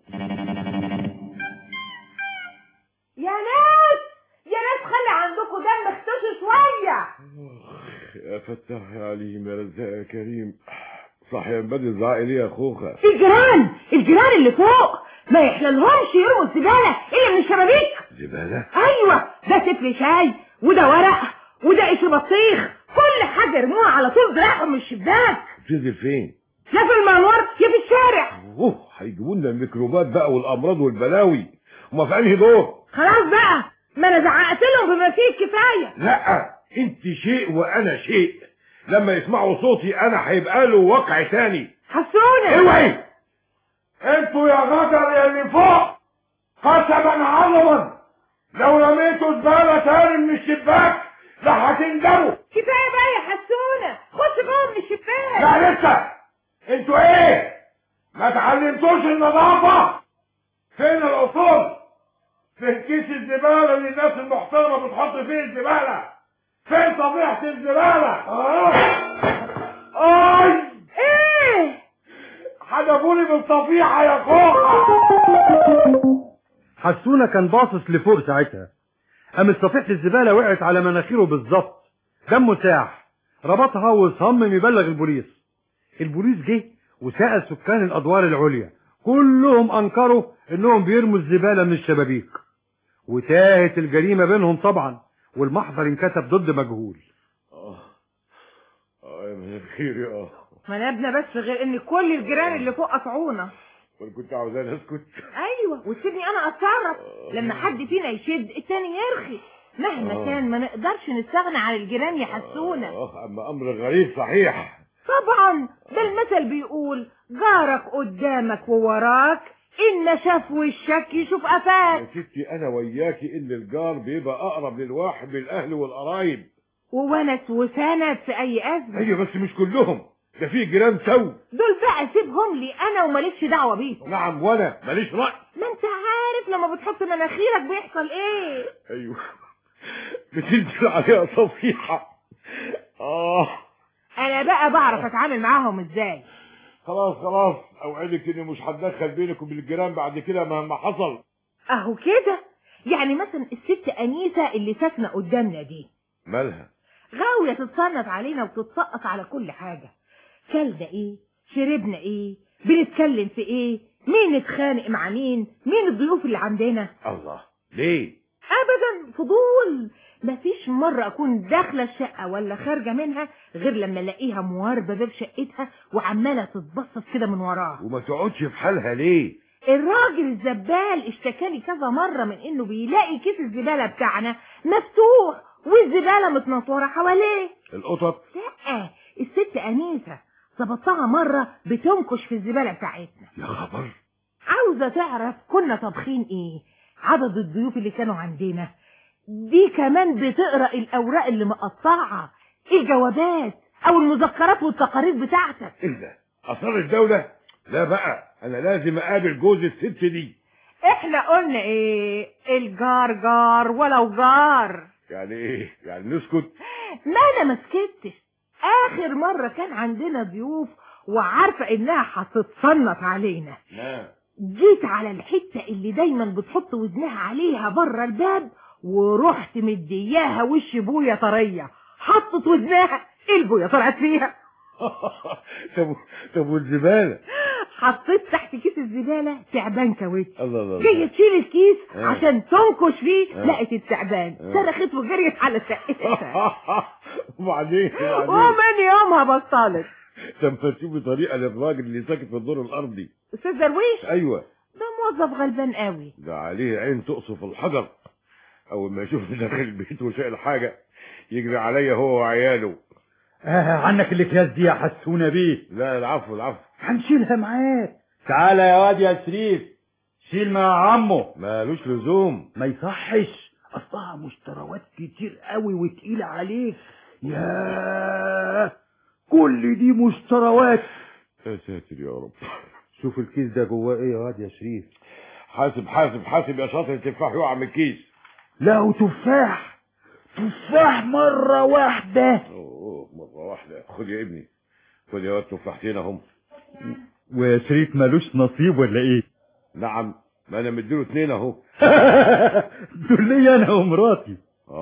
Speaker 16: يا ناس خلي عندكم دم، اختشوا شويه.
Speaker 18: يا فتاح يا عليم يا رزاق يا كريم، صح يا بدل زعق ليه يا خوخه؟
Speaker 16: الجيران اللي فوق ما يحللهمش يرموا الزباله الا من الشبابيك.
Speaker 18: زباله؟
Speaker 16: ايوه، ده تفل شاي وده ورق وده قش بطيخ، كل حاجه يرموها على طول دراعهم من الشباك.
Speaker 18: بتنزل فين؟
Speaker 16: يا في المنور يا في الشارع.
Speaker 18: هيجيبوا لنا الميكروبات بقى والامراض والبلاوي، وما في انهي دور؟
Speaker 16: خلاص بقى، ما انا زعقت لهم بما فيه الكفايه.
Speaker 18: لا، انت شيء وانا شيء، لما يسمعوا صوتي انا هيبقى له وقع تاني.
Speaker 16: حسونه
Speaker 18: اوعي انتوا يا غدر يا اللي فوق، قسما عظما لو رميتوا زباله تاني من الشباك لا هتندموا.
Speaker 16: كفايه بقى يا حسونه، خش جوه من الشباك.
Speaker 18: لا لسه، انتوا ايه ما تعلمتوش النظافه؟ فين الاصول؟ فين كيس الزباله اللي الناس المحترمه بتحط فيه الزباله؟ فين طبيعه الزباله؟
Speaker 16: ايه
Speaker 18: حدفوني بالطبيعه يا خوخه.
Speaker 3: حسونه كان باصص لفوق ساعتها، قامت صفيحه الزباله وقعت على مناخيره بالظبط، دمه ساح، ربطها وصمم يبلغ البوليس. البوليس جه وسأل سكان الادوار العليا، كلهم انكروا انهم بيرموا الزباله من الشبابيك، وتاهت الجريمه بينهم طبعا، والمحضر انكتب ضد مجهول.
Speaker 18: يا من الخير يا
Speaker 16: ما نبنا بس غير ان كل الجيران اللي فوق قطعونا.
Speaker 18: وانا كنت عاوزاني اسكت.
Speaker 16: ايوه، وتسيبني انا اتصرف. لما حد فينا يشد التاني يرخي، مهما كان ما نقدرش نستغنى عن الجيران يا حسونه.
Speaker 18: اما امر غريب صحيح.
Speaker 16: طبعا، ده المثل بيقول جارك قدامك ووراك، ان شاف وشك يشوف قفاك.
Speaker 18: يا ستي انا وياكي ان الجار بيبقى اقرب للواحد من الاهل والقرايب،
Speaker 16: وونس وسند في اي ازمه.
Speaker 18: ايوه بس مش كلهم، ده في جيران سوء.
Speaker 16: دول بقى سيبهم لي انا ومالكش دعوه بيهم.
Speaker 18: نعم، وانا ماليش راي.
Speaker 16: ما انت عارف لما بتحط مناخيرك بيحصل ايه.
Speaker 18: ايوه، بتنزل عليها صفيحه.
Speaker 16: انا بقى بعرف اتعامل معاهم ازاي.
Speaker 18: خلاص اوعدك اني مش هتدخل بينك وبين الجيران بعد كده مهما حصل.
Speaker 16: اهو كده، يعني مثلا الست انيسه اللي ساكنه قدامنا دي
Speaker 18: مالها؟
Speaker 16: غاويه تتصنف علينا وتتسقط على كل حاجه. كلنا ايه، شربنا ايه، بنتكلم في ايه، مين اتخانق مع مين الضيوف اللي عندنا.
Speaker 18: الله، ليه؟
Speaker 16: ابدا، فضول. مفيش مرة اكون داخلة الشقة ولا خارجة منها غير لما الاقيها مواربة باب شقتها وعمالة تتبسط كده من وراها.
Speaker 18: وما تقعدش في حالها ليه؟
Speaker 16: الراجل الزبال اشتكالي كذا مرة من انه بيلاقي كيس الزبالة بتاعنا مفتوح والزبالة متنطورة حواليه.
Speaker 18: القطط؟
Speaker 16: لا، الست انيسة ظبطتها مرة بتنكش في الزبالة بتاعتنا.
Speaker 18: يا خبر.
Speaker 16: عاوزة تعرف كنا طابخين ايه، عدد الضيوف اللي كانوا عندنا، دي كمان بتقرأ الأوراق اللي مقطعة، الجوابات أو المذكرات والتقارير بتاعتك.
Speaker 18: إيه ده؟ أسرار الدولة؟ لا بقى، أنا لازم أقابل جوز الست دي.
Speaker 16: إحنا قلنا إيه؟ الجار جار ولو جار.
Speaker 18: يعني إيه؟ يعني نسكت؟
Speaker 16: ما أنا ما سكتش. آخر مرة كان عندنا ضيوف وعارفة إنها هتتصنط علينا.
Speaker 18: نعم.
Speaker 16: جيت على الحتة اللي دايما بتحط وزنها عليها بره الباب ورحت مدياها وش بوية طرية، حطت وزنها البوية طلعت فيها.
Speaker 18: طب والزبالة؟
Speaker 16: حطيت تحت كيس الزبالة تعبان كاوتش.
Speaker 18: الله
Speaker 16: جاية تشيل الكيس عشان تنكش فيه، لقت التعبان صرخت وجريت على شقتها.
Speaker 18: وبعدين
Speaker 16: ومن يومها بطلت.
Speaker 18: طب ما تشوفي طريقة للراجل اللي ساكن في الدور الأرضي.
Speaker 16: أستاذ درويش؟
Speaker 18: أيوه.
Speaker 16: ده موظف غلبان قوي،
Speaker 18: ده عليه عين تقصف الحجر. أول ما يشوفني داخل البيت وشايل حاجة يجري عليا هو وعياله.
Speaker 3: عنك الأكياس دي يا حسونة بيه.
Speaker 18: لا، العفو.
Speaker 3: هنشيلها معاك، تعالى يا واد يا شريف، شيل مع عمه.
Speaker 18: مالوش لزوم.
Speaker 3: ما يصحش، اصلها مشتروات كتير قوي وتقيلة عليك. ياه، كل دي مشتروات.
Speaker 18: يا ساتر يا رب.
Speaker 3: شوف الكيس ده جواه ايه يا واد يا شريف.
Speaker 18: حاسب حاسب حاسب يا شاطر، التفاح يقع من الكيس.
Speaker 3: لا وتفاح، تفاح مرة واحدة.
Speaker 18: اوه مرة واحدة. خد يا ابني، خد يا واد تفاحتين اهم.
Speaker 3: ويا شريف مالوش نصيب ولا ايه؟
Speaker 18: نعم، ما انا مديله 2 اهو.
Speaker 3: دول لي انا ومراتي.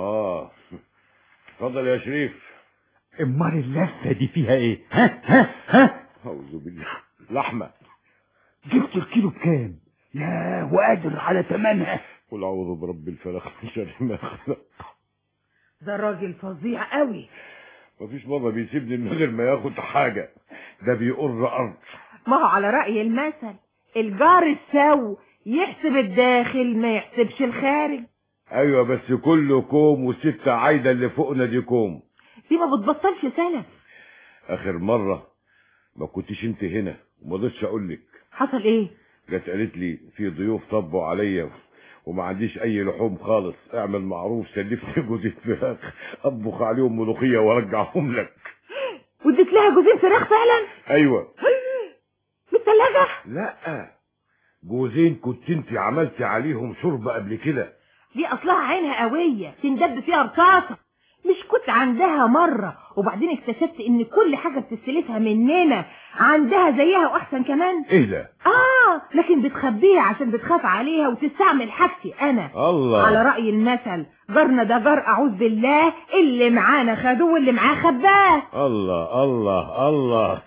Speaker 18: اتفضل يا شريف.
Speaker 3: امال اللفة دي فيها ايه؟ ها
Speaker 18: اعوذ بالله. لحمة.
Speaker 3: جبت الكيلو بكام؟ ياه، وقادر على ثمنها.
Speaker 18: قل اعوذ برب الفلق من شر ما خلق.
Speaker 15: ده راجل فظيع قوي.
Speaker 18: مفيش مرة بيسيبني من غير ما ياخد حاجة، ده بيقر ارض.
Speaker 15: ما هو على رأي المثل، الجار السو يحسب الداخل ما يحسبش الخارج.
Speaker 18: ايوه بس كله كوم، والست عايدة اللي فوقنا دي كوم.
Speaker 15: دي ما بتبطلش سلف.
Speaker 18: اخر مرة ما كنتش انت هنا وما رضيتش اقول لك.
Speaker 15: حصل ايه؟
Speaker 18: جت قالت لي في ضيوف طبوا عليا وما عنديش اي لحوم خالص، اعمل معروف سلفني جوزين فراخ اطبخ عليهم ملوخيه وارجعهم لك.
Speaker 15: واديت لها جوزين فراخ فعلا؟
Speaker 18: ايوه.
Speaker 15: بالثلاجه؟
Speaker 18: لا، جوزين كنت انت عملتي عليهم شرب قبل كده.
Speaker 15: دي اصلها عينها قويه تندب فيها رصاصه. مش كنت عندها مرة وبعدين اكتشفت ان كل حاجة بتستلفها مننا عندها زيها واحسن كمان.
Speaker 18: ايه ده؟
Speaker 15: لكن بتخبيها عشان بتخاف عليها وتستعمل حاجتي انا.
Speaker 18: الله.
Speaker 15: على رأي المثل، جارنا ده جار اعوذ بالله، اللي معانا خدوه واللي معاه خباه.
Speaker 18: الله الله الله.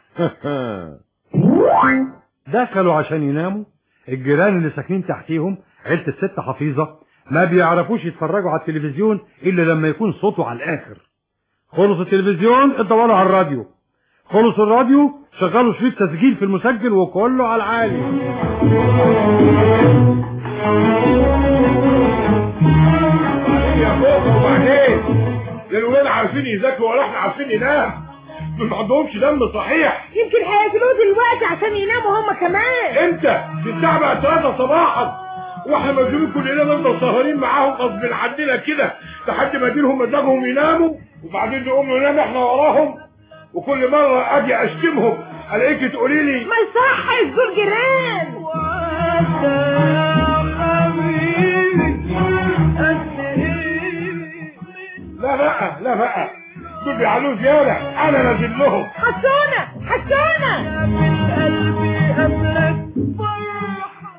Speaker 3: دخلوا عشان يناموا. الجيران اللي ساكنين تحتيهم عيلة الست حفيظة ما بيعرفوش يتفرجوا على التلفزيون الا لما يكون صوته على الاخر. خلص التلفزيون اتدوروا على الراديو، خلص الراديو شغلوا شريط تسجيل في المسجل وكله على العالي.
Speaker 18: يا فوق وبعدين الولاد عارفين يذاكروا ولا احنا عارفين ننام؟ دول ما عندهمش دم صحيح.
Speaker 15: يمكن هياكلوه دلوقتي عشان يناموا هم كمان.
Speaker 18: امتى؟ الساعة بقت 3 صباحا واحنا مجنون كلنا نفضل سهرين معاهم غصب عننا كده لحد ما يجيلهم مزاجهم يناموا، وبعدين نقوم ننام احنا وراهم. وكل مرة اجي اشتمهم الاقيكي تقولي لي
Speaker 15: ما يصحش، دول جيران.
Speaker 18: لا بقى لا بقى، دول بيعلوا زيادة، انا نازل لهم.
Speaker 15: حسونة حسونة من قلبي قبلك فرحة.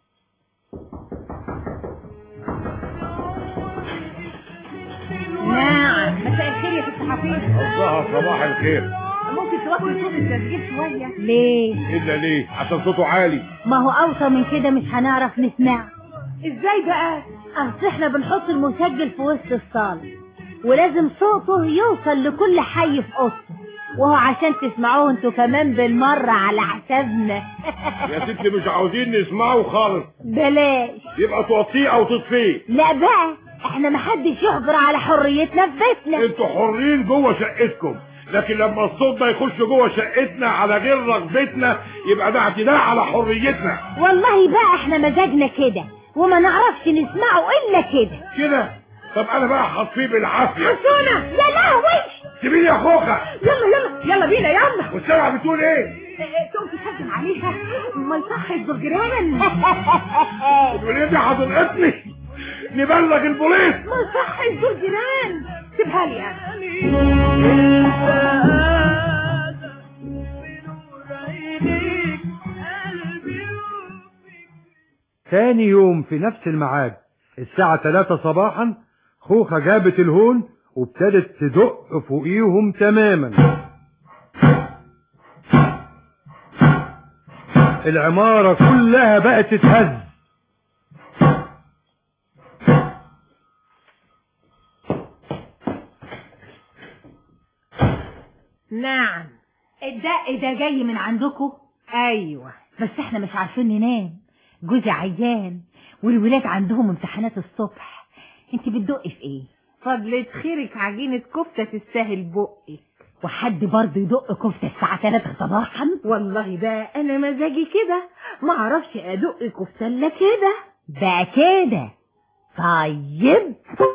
Speaker 19: نعم، مساء الخير يا ست حفيظ.
Speaker 18: الله صباح الخير.
Speaker 19: ممكن توطي صوت التسجيل شوية؟ ليه؟
Speaker 18: إلا ليه؟ عشان صوته عالي.
Speaker 19: ما هو أوطى من كده مش هنعرف نسمع.
Speaker 15: ازاي بقى؟
Speaker 19: أصل احنا بنحط المسجل في وسط الصالة ولازم صوته يوصل لكل حي في أوضته، وهو عشان تسمعوه انتوا كمان بالمرة على حسابنا.
Speaker 18: يا ستي مش عاوزين نسمعه خالص.
Speaker 19: بلاش.
Speaker 18: يبقى توطيه أو تطفيه.
Speaker 19: لا بقى، احنا محدش يحجر على حريتنا في بيتنا.
Speaker 18: انتوا حرين جوه شقتكم، لكن لما الصوت ده يخش جوه شقتنا على غير رغبتنا يبقى ده اعتداء على حريتنا.
Speaker 19: والله بقى احنا مزاجنا كده وما نعرفش نسمعه الا كده.
Speaker 18: كده؟ طب انا بقى هطفيه بالعافيه.
Speaker 15: حسونة يا لهوي،
Speaker 18: سيبيني يا خوخه.
Speaker 15: يلا بينا يلا.
Speaker 18: والسمعه بتقول ايه؟
Speaker 15: تقوم تسلم عليها، ما يصحش دول جيران.
Speaker 18: الوليه دي هتنقطني، نبلغ البوليس.
Speaker 15: ما يصحش دول جيران، سيبها لي انا.
Speaker 3: تاني يوم في نفس الميعاد الساعة 3 صباحا خوخة جابت الهون وابتدت تدق فوقيهم تماما. العمارة كلها بقت تتهز.
Speaker 19: نعم. الدق ده جاي من عندكم؟
Speaker 15: ايوه،
Speaker 19: بس احنا مش عارفين ننام، جوزي عيان والولاد عندهم امتحانات الصبح. انت بتدقي في ايه؟
Speaker 15: فضلة خيرك عجينة كفتة تستاهل بقك.
Speaker 19: وحد برضه يدق كفتة الساعة 3 صباحا؟
Speaker 15: والله بقى انا مزاجي كده، ما اعرفش ادق كفتة الا كده.
Speaker 19: بقى كده طيب.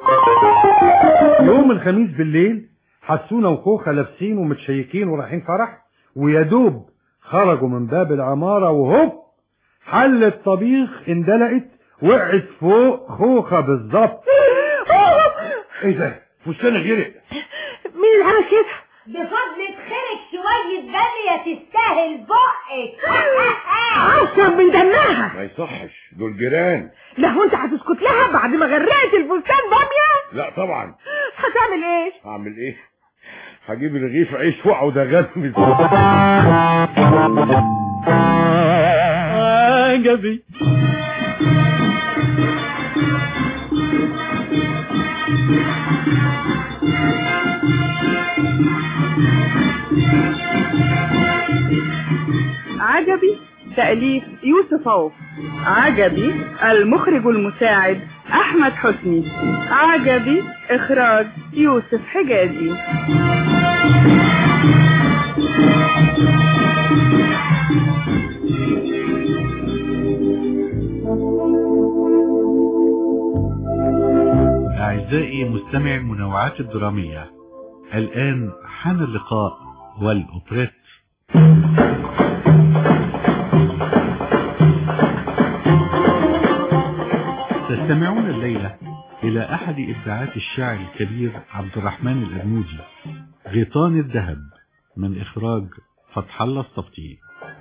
Speaker 3: يوم الخميس بالليل حسونة وخوخة لابسين ومتشيكين ورايحين فرح، ويا دوب خرجوا من باب العمارة وهوب حلة طبيخ اندلقت وقعت فوق خوخة بالظبط. ايه ده؟ فستان غرق.
Speaker 15: مين اللي عمل كده؟
Speaker 19: بفضل خيرك شوية بامية تستاهل بقك.
Speaker 15: عشان من دمها.
Speaker 18: ما يصحش، دول جيران.
Speaker 15: لا هو انت هتسكت لها بعد ما غرقت الفستان بامية؟
Speaker 18: لا طبعا.
Speaker 15: هتعمل ايه؟
Speaker 18: هعمل ايه؟ هجيب رغيف عيش واقعد اغمز.
Speaker 14: عجبي
Speaker 2: عجبي تأليف يوسف عوف. عجبي المخرج المساعد أحمد حسني. عجبي إخراج يوسف حجازي.
Speaker 12: أعزائي مستمعي المنوعات الدرامية، الآن حان اللقاء والأوبريت. تستمعون الليلة إلى أحد إبداعات الشاعر الكبير عبد الرحمن الأبنودي، غيطان الذهب، من إخراج فتح الله الصبتي.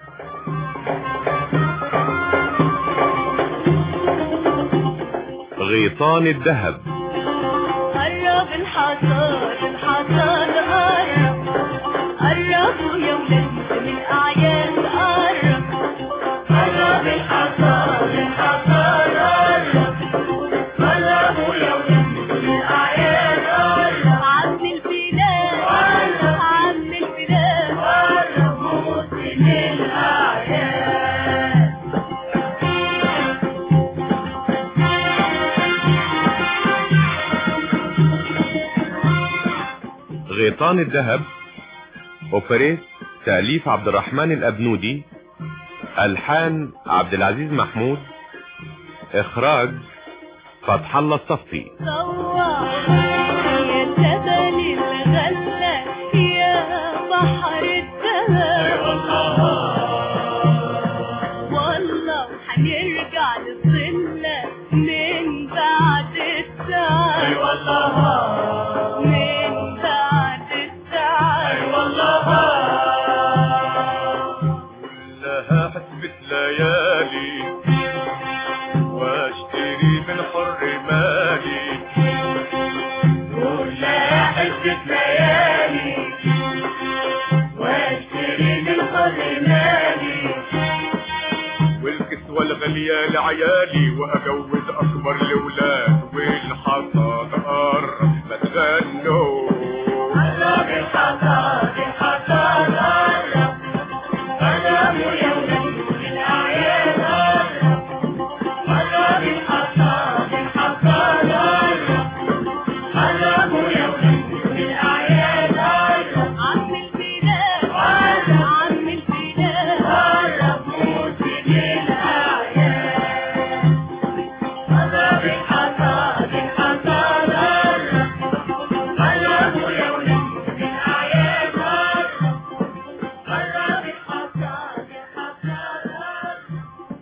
Speaker 11: غيطان الذهب.
Speaker 17: قرب الحصاد الحصاد قرب، قربوا يا ولاد من الأعياد قرب، قرب الحصاد الحصاد قرب، قربوا يا ولاد من الأعياد قرب، عم البلاد قرب، عم البلاد قرب، موسم الأعياد.
Speaker 11: غيطان الذهب، اوبريت، تأليف عبد الرحمن الأبنودي، ألحان عبد العزيز محمود، إخراج فتح الله الصفتي.
Speaker 17: يا جبل الغلة يا بحر الذهب، والله هنرجع للظلة من بعد التعب، من بعد التعب،
Speaker 14: كلها حسبة ليالي واشتري من حر مالي، كلها حسبة ليالي واشتري من حر مالي، والكسوة الغالية لعيالي واجوز اكبر لولاد، والحصاد قرب ما تغنوا. قرب الحصاد الحصاد قرب، قربوا يا ولاد من الأعياد قرب، قرب الحصاد الحصاد قرب، قربوا يا ولاد من الأعياد قرب، عم البلاد قرب، عم البلاد قرب، موسم الأعياد، قرب الحصاد الحصاد قرب، قربوا يا ولاد من الأعياد قرب، قرب الحصاد الحصاد قرب.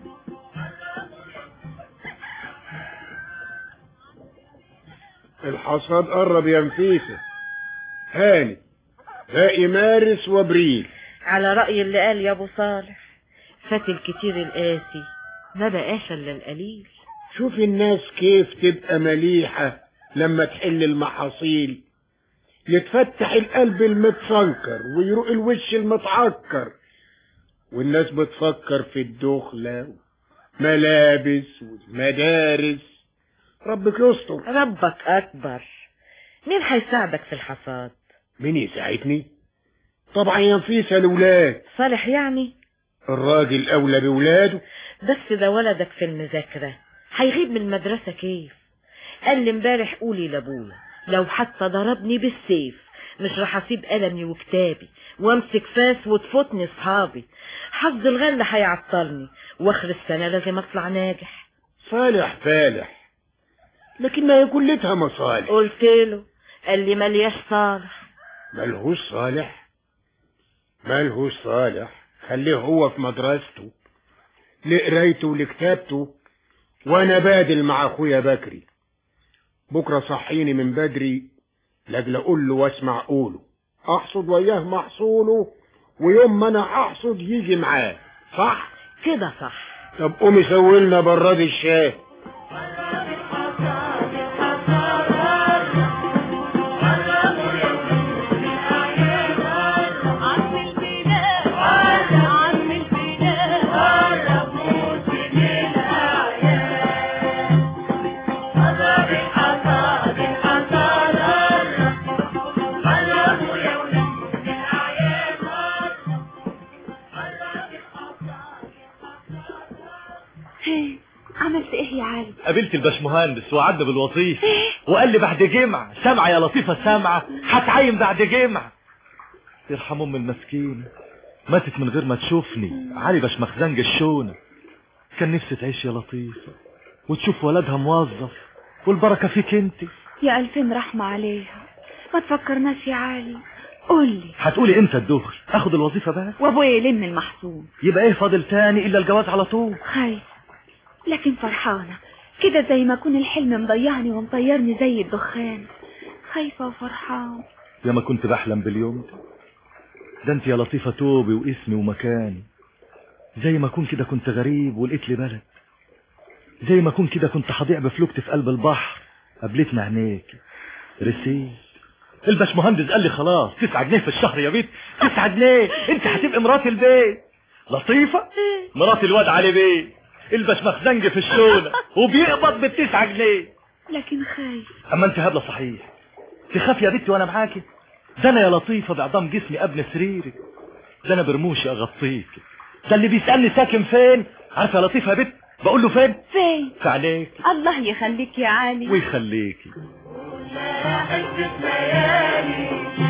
Speaker 18: الحصاد قرب يا نفيسة. هاني باقي مارس وابريل.
Speaker 15: على رأي اللي قال يا ابو صالح، فات الكتير القاسي ما بقاش الا القليل.
Speaker 18: شوف الناس كيف تبقى مليحة لما تحل المحاصيل، يتفتح القلب المتسنكر ويروق الوش المتعكر، والناس بتفكر في الدخلة ملابس ومدارس. ربك يستر.
Speaker 15: ربك اكبر. مين هيساعدك في الحصاد؟
Speaker 18: مين يساعدني؟ طبعا يا نفيسة الولاد.
Speaker 15: صالح يعني؟
Speaker 18: الراجل اولى بولاده.
Speaker 15: بس ده ولدك في المذاكرة، هيغيب من المدرسة كيف؟ قال لي امبارح قولي لابويا لو حتى ضربني بالسيف
Speaker 1: مش راح اسيب قلمي وكتابي وامسك فاس وتفوتني صحابي. حظ الغلة هيعطلني واخر السنة لازم اطلع ناجح.
Speaker 22: صالح فالح، لكن ما هي كلتها مصالح.
Speaker 1: قلت له، قال لي ملياش صالح.
Speaker 22: ملهوش صالح؟ ملهوش صالح، خليه هو في مدرسته لقرايته ولكتابته، وانا بادل مع اخويا بكري. بكره صحيني من بدري لاجل اقول له واسمع قوله، احصد وياه محصوله، ويوم ما انا احصد يجي معاه. صح
Speaker 1: كده؟ صح.
Speaker 22: طب قومي سوي لنا براد الشاي.
Speaker 16: عملت ايه يا علي؟
Speaker 23: قابلت الباشمهندس وعدى بالوظيفه وقال لي بعد جمعه. سامعه يا لطيفه؟ سامعه؟ هتعين بعد جمعه. يرحم ام المسكين، ماتت من غير ما تشوفني. علي باشمخزنج الشونه. كان نفسي تعيش يا لطيفه وتشوف ولدها موظف، والبركه فيك انت.
Speaker 16: يا ألفين رحمة عليها، ما تفكرناش يا علي. قولي
Speaker 23: هتقولي امتى الدخل؟ اخد الوظيفه بس
Speaker 16: وابويا يلم المحصول،
Speaker 23: يبقى ايه فاضل تاني الا الجواز على طول؟
Speaker 16: خايفة لكن فرحانة كده، زي ما يكون الحلم مضيعني ومطيرني زي الدخان. خايفة وفرحان.
Speaker 23: يا ما كنت بحلم باليوم ده انت يا لطيفة توبي واسمي ومكاني. زي ما كنت كده كنت غريب ولقيت لي بلد، زي ما كنت كده كنت هضيع بفلوكتي في قلب البحر قابلتني عينيك رسيت. الباشمهندس قال لي خلاص 9 جنيه في الشهر يا بيت. 9 جنيه انت هتبقى مرات البيت. لطيفة مرات الواد علي بيه الباشمخزنج في الشونة وبيقبض ب9 جنيه.
Speaker 16: لكن خايف.
Speaker 23: اما انت هبلة صحيح، تخاف يا بنتي وانا معاكي؟ ده انا يا لطيفة بعظام جسمي ابن سريرك، ده انا برموشي اغطيك. ده اللي بيسألني ساكن فين، عارفة يا لطيفة يا بنت؟ بقول له فين؟ في عليك.
Speaker 16: الله يخليك يا علي
Speaker 23: ويخليكي.
Speaker 14: حجة ليالي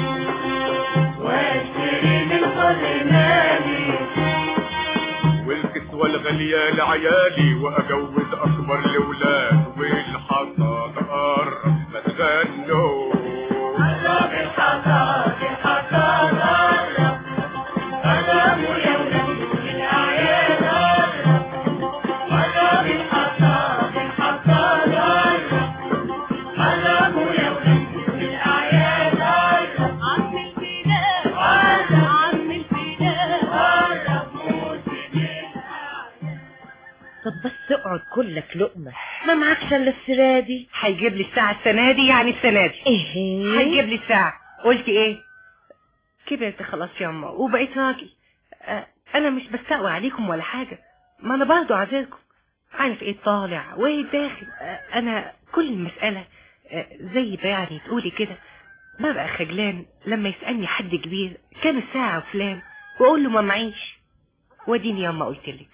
Speaker 14: واشتري من حر مالي، والكسوة الغالية لعيالي، واجوز اكبر لولاد، والحصاد قرب ما تغنوا. قرب الحصاد الحصاد قرب، قربوا يا ولاد الاعياد قرب، قرب الحصاد الحصاد قرب، قربوا يا ولاد الاعياد قرب، عم الفداء قرب، عم الفداء قرب، موسم الاعياد.
Speaker 1: طب بس اقعد كلك لقمة، ما معكش الا السرة دي.
Speaker 24: هيجيب لي الساعة السنة دي، يعني السنة دي
Speaker 1: ايه
Speaker 24: هيجيب لي الساعة. قلت ايه؟ كبرت خلاص ياما وبقيت راجل. انا مش بستقوى عليكم ولا حاجة، ما انا برضه عايزاكم. عارف ايه طالع وايه داخل. انا كل المسألة زي يعني تقولي كده، ببقى خجلان لما يسألني حد كبير كام الساعة وفلان، واقول له ما معيش. وديني ياما قلتلك.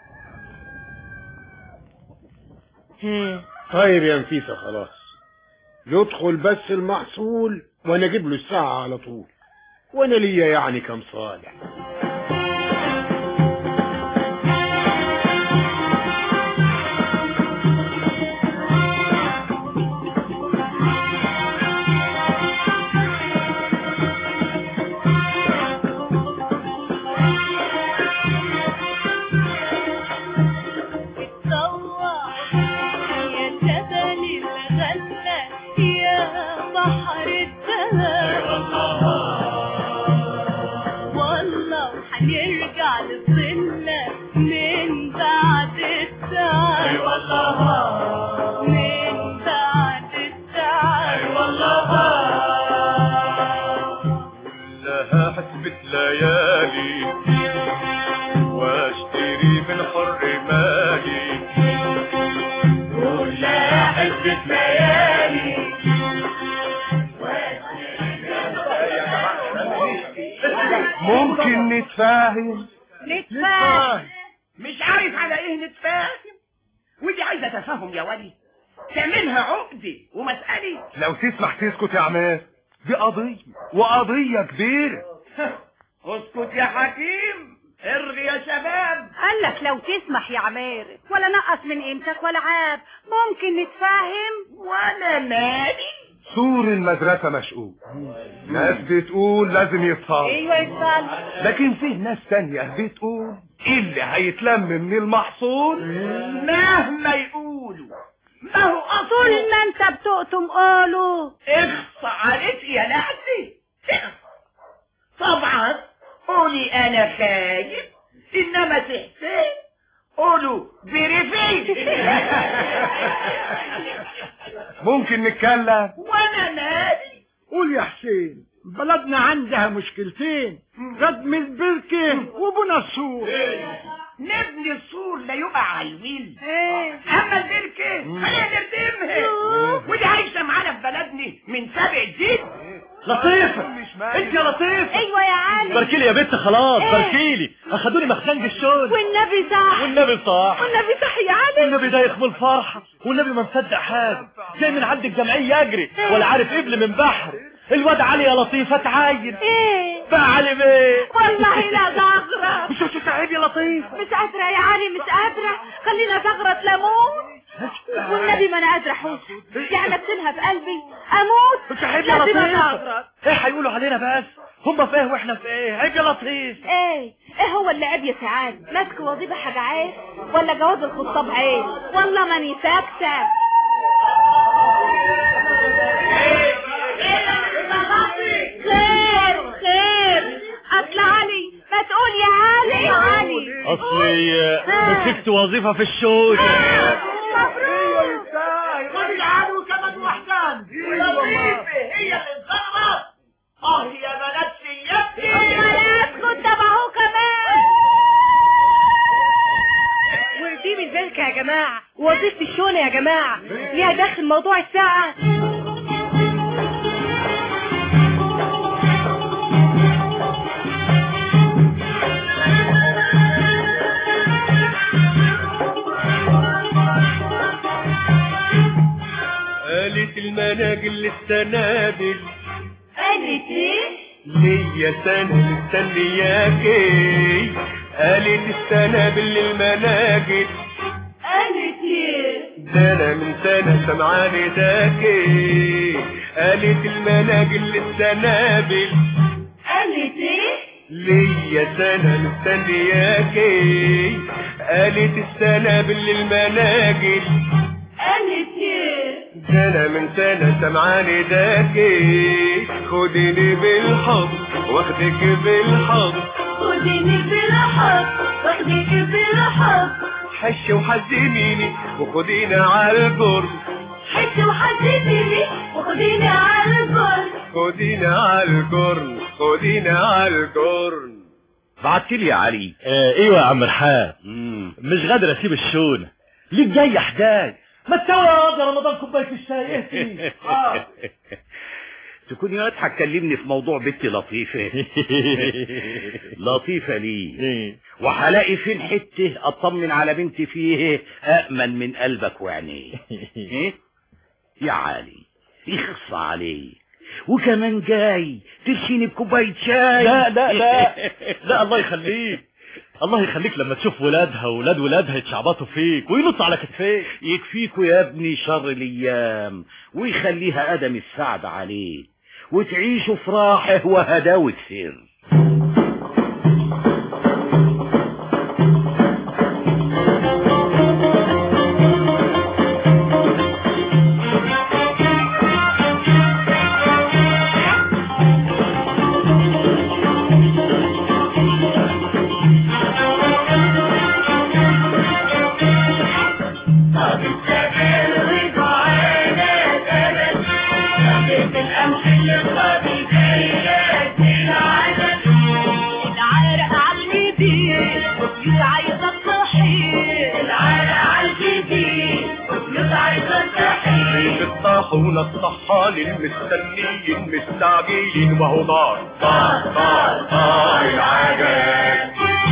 Speaker 22: طيب يا نفيسة خلاص، يدخل بس المحصول وانا اجيب له الساعة على طول، وانا ليا يعني كم صالح.
Speaker 17: هنرجع للظلة من بعد الساعة. اي والله من بعد الساعة. اي والله
Speaker 14: كلها حسبة ليالي واشتري من حر مالي. كلها حسبة ليالي
Speaker 22: ممكن نتفاهم؟
Speaker 21: نتفاهم؟ مش عارف على ايه نتفاهم؟ ودي عايزة تفاهم يا ولي، تعملها عقدي ومسألة.
Speaker 3: لو تسمح تسكت يا عماد،
Speaker 5: دي قضية وقضية كبيرة.
Speaker 21: اسكت يا حكيم، ارغي يا شباب.
Speaker 6: قال لك لو تسمح يا عمار، ولا نقص من قيمتك ولا عاب، ممكن نتفاهم.
Speaker 21: وانا مالي.
Speaker 5: سور المدرسة مشقوق، ناس بتقول لازم يتصال.
Speaker 6: ايوه يتصال،
Speaker 5: لكن فيه ناس تانية بتقول اللي هيتلم من المحصول
Speaker 21: مهما يقولوا ما هو
Speaker 6: طول ما انت بتقطم قولوا.
Speaker 21: اخص عليك يا لعبتي. طبعا قولي انا خايف، انما تحسين قولوا بريفين.
Speaker 5: ممكن نتكلم؟
Speaker 21: وانا مالي.
Speaker 8: قول يا حسين، بلدنا عندها مشكلتين، ردم البركة وبنى السور.
Speaker 21: نبني السور لا يقع على الويل، اما البركة خلينا نردمها، ودي عايشة معانا في بلدنا من 7 جد.
Speaker 23: لطيفة، انت يا لطيفة.
Speaker 6: ايوه يا علي.
Speaker 23: باركيلي يا بنت، خلاص باركيلي. اخدوني مخزنج الشغل.
Speaker 6: والنبي صح،
Speaker 23: والنبي صح،
Speaker 6: والنبي صح يا علي.
Speaker 23: والنبي دايخ من الفرحة، والنبي ما مصدق حاجة، جاي من عند الجمعية يجري ولا عارف قبل من بحر. الواد علي يا لطيفة اتعين.
Speaker 6: ايه
Speaker 23: بقى علي بيه.
Speaker 6: والله لا زغرة.
Speaker 23: مش هتتعب يا لطيفة.
Speaker 6: مش قادرة يا علي، مش قادرة. خلينا زغرة ليمون. والنبي ما انا قادرة احوش، يعني اكتمها في قلبي اموت.
Speaker 23: مش عيب يا لطيفة. ايه هيقولوا علينا بس؟ هم في ايه واحنا في ايه؟ عيب يا لطيف.
Speaker 6: ايه هو اللي عيب يا سعاد؟ ماسك وظيفة حاجة عيب ولا جواز الخطاب عيب؟ والله ماني ساكتة. خير اصل علي، ما تقول يا علي. يا علي
Speaker 23: اصلي مسكت وظيفة في الشغل.
Speaker 21: مبروك. راجل عدو كمان وحدان. وظيفة هي اللي انصرفت. يا بنات سيادتي.
Speaker 6: بناتكم تبعوه كمان.
Speaker 24: ودي من ذلك يا جماعة وظيفة الشغل يا جماعة ليها داخل موضوع الساعة.
Speaker 9: قالت المناجل للسنابل.
Speaker 6: قالت ايه؟
Speaker 9: ليا سنة مستنياكي. قالت السنابل للمناجل.
Speaker 6: قالت ايه؟
Speaker 9: سنة من سنة سمعاني داكي. قالت المناجل للسنابل.
Speaker 6: قالت ايه؟
Speaker 9: ليا سنة مستنياكي. قالت السنابل للمناجل.
Speaker 6: قالت ايه؟
Speaker 9: سنة من سنة سمعاني داكي. خديني بالحب واخدك بالحب.
Speaker 6: خديني بالحب واخدك بالحب.
Speaker 9: حش وحزميني وخديني على الجرم.
Speaker 6: حش وحزميني وخديني على الجرم.
Speaker 9: خديني على الجرم، خديني على الجرم.
Speaker 23: بعتلي يا علي. ايوه يا عم رحاب. مش قادر اسيب الشونه. ليك جاي حداي. ما تسوي يا رمضان كوبايه الشاي. اهتي.
Speaker 10: تكوني واضحة تكلمني في موضوع بنتي لطيفة. لطيفة ليه؟ وهلاقي فين حتة اطمن على بنتي فيه أأمن من قلبك وعينيه. يا علي يخص عليه، وكمان جاي ترشيني بكوباية شاي.
Speaker 23: لا لا لا لا، الله يخليك. الله يخليك لما تشوف ولادها وولاد ولادها يتشعبطوا فيك وينطوا على كتفيك.
Speaker 10: يكفيكوا يا ابني شر الايام ويخليها ادم السعد عليه، وتعيشوا في راحه وهداوة سر.
Speaker 9: الطاحون الطحال المستنيين مستعجلين وهو نار نار نار نار العجل.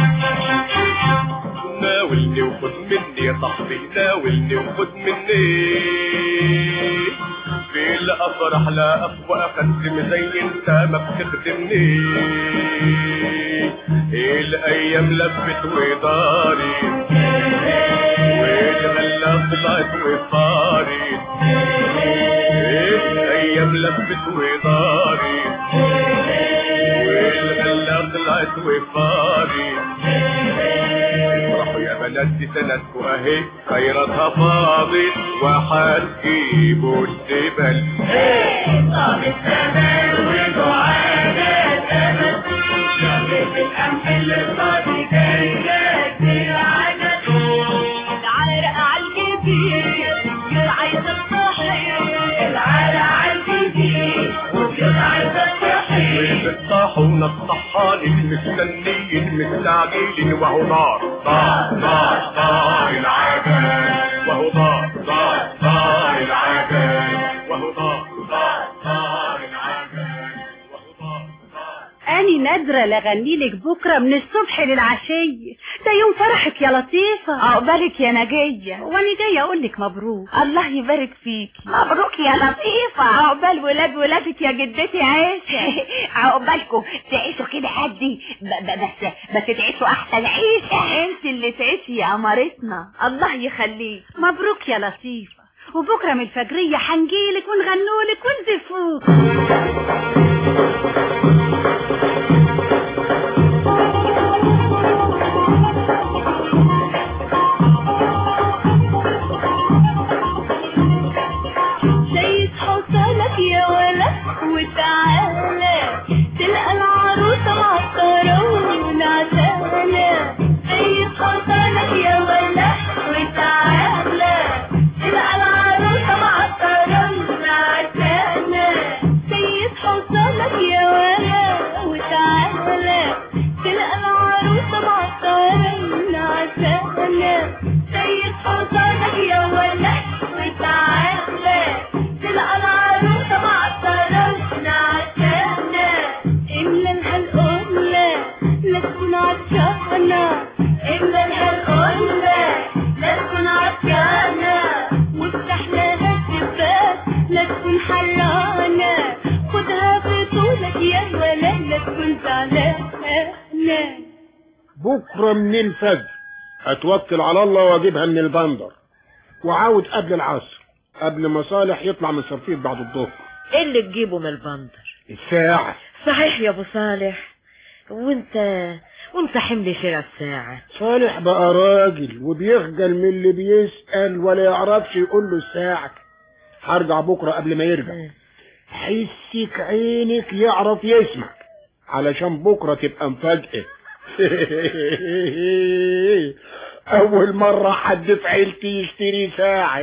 Speaker 9: ناولني وخد مني يا صاحبي، ناولني وخد مني. فين
Speaker 11: الافراح لا اقوى اقدم زي انت ما بتخدمني. الايام لفت ودارت والغلا طلعت وصارت. الايام لفت ودارت والغلا طلعت وصارت. افرحوا يا بلدي سندكوا اهي خيراتها فاضت وحتجيبوا الدبل.
Speaker 14: طاب الثمن ودعانا الامل شغل القمح اللي فاضي جاية كتير عدد. العرق عالجديد عايز الصحيح. العرق عالجديد عايز الصحيح.
Speaker 11: الطاحونة الطحان المستنيين مستعجلين وهو نار نار نار نار العجل. وهو نار نار نار العجل. وهو نار نار نار العجل.
Speaker 16: أني نادرة لغنيلك بكرة من الصبح للعشية. ده يوم فرحك يا لطيفة. عقبالك يا نجية. وأنا جاية أقولك مبروك. الله يبارك فيك. مبروك يا لطيفة. عقبال ولادك يا جدتي عيشة. عقبالكم تعيشوا كده قدي بس تعيشوا أحسن عيشة. أنت اللي تعيشي يا قمرتنا. الله يخليك. مبروك يا لطيفة. وبكرة من الفجرية هنجيلك ونغنولك ونزفوك.
Speaker 17: شيد حصانك يا ولد وتعالى تلقى العروسة معطرة ونعسانة. شيد حصانك يا ولد وتعالى تلقى العروسة معطرة ونعسانة. شيد حصانك يا ولد وتعالى تلقى العروسة معطرة ونعسانة. شيد حصانك يا ولد وتعالى تلقى العروسة معطرة ونعسانة. إملا الهالقلة لا تكون عطشانة. إملا الهالقلة لا تكون عطشانة. وافتح لها الشباك لا تكون حرانة. خدها بطولك يا ولد لا تكون زعلانة.
Speaker 22: بكرة من الفجر اتوكل على الله واجيبها من البندر وعاود قبل العصر قبل ما صالح يطلع من صرفية بعد الظهر.
Speaker 1: ايه اللي تجيبه من البندر؟
Speaker 22: الساعة.
Speaker 1: صحيح يا ابو صالح. وانت حمل شراء الساعة.
Speaker 22: صالح بقى راجل وبيخجل من اللي بيسأل ولا يعرفش يقول له الساعة. هرجع بكرة قبل ما يرجع. حسك عينك يعرف يسمع علشان بكرة تبقى مفاجأة. اول مرة حد في عيلتي يشتري ساعة.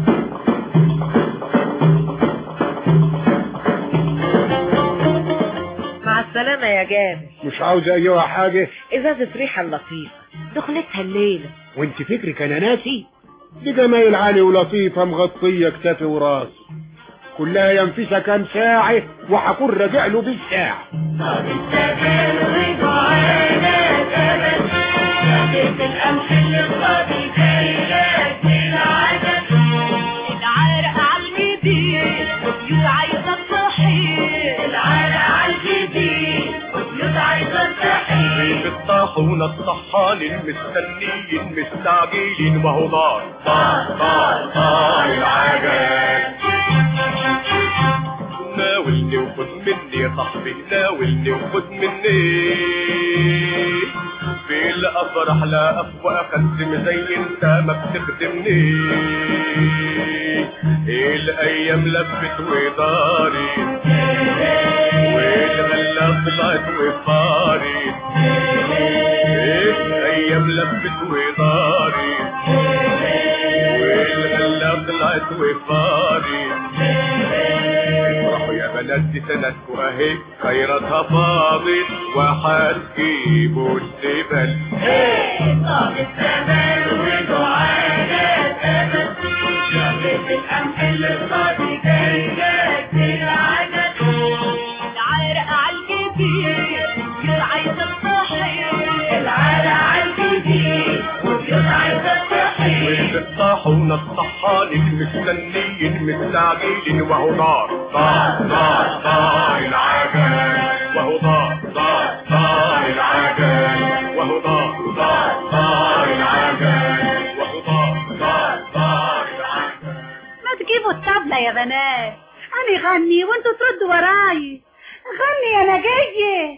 Speaker 1: مع السلامة يا جابر.
Speaker 22: مش عاوز ايوه حاجة.
Speaker 1: ازازة ريحة لطيفة دخلتها الليلة.
Speaker 22: وانت فكرك انا ناسي؟ دي جمايل عالي ولطيفة مغطية كتافي وراس كلها ينفسها كام ساعة وهكون راجع له بالساعة.
Speaker 14: طب السبيل وجعانا الأمل شافت القمح اللي فاضي جاية كتير عدد. العرق عالجديد وبيوت عايزة الصحيح. العرق عالجديد وبيوت عايزة الصحيح.
Speaker 11: الطاحونة الطحان المستنيين مستعجلين وهو نار نار نار نار العجل. ناولني وخد مني يا صاحبي ناولني وخد مني. في الافراح لا اقوى اقدم زي انت ما بتخدمني. الايام لفت ودارت والغلا طلعت وصارت. الايام لفت ودارت والغلا طلعت وصارت. افرحوا يا بلدي سندكوا اهي خيراتها فاضت وحتجيبوا الدبل.
Speaker 14: طاب الثمن ودعانا الامل شافت القمح اللي فاضي جاية كتير عدد. العرق عالجديد وبيوت عايزة الصحيح. العرق عالجديد وبيوت عايزة الصحيح.
Speaker 11: الطاحونة الطحان المستنيين مستعجلين وهو دار العجل وهو دار العجل وهو دار العجل وهو دار العجل.
Speaker 16: ما تجيبوا الطبلة يا بنات، أنا غني وانتوا تردوا وراي. غني أنا جاية.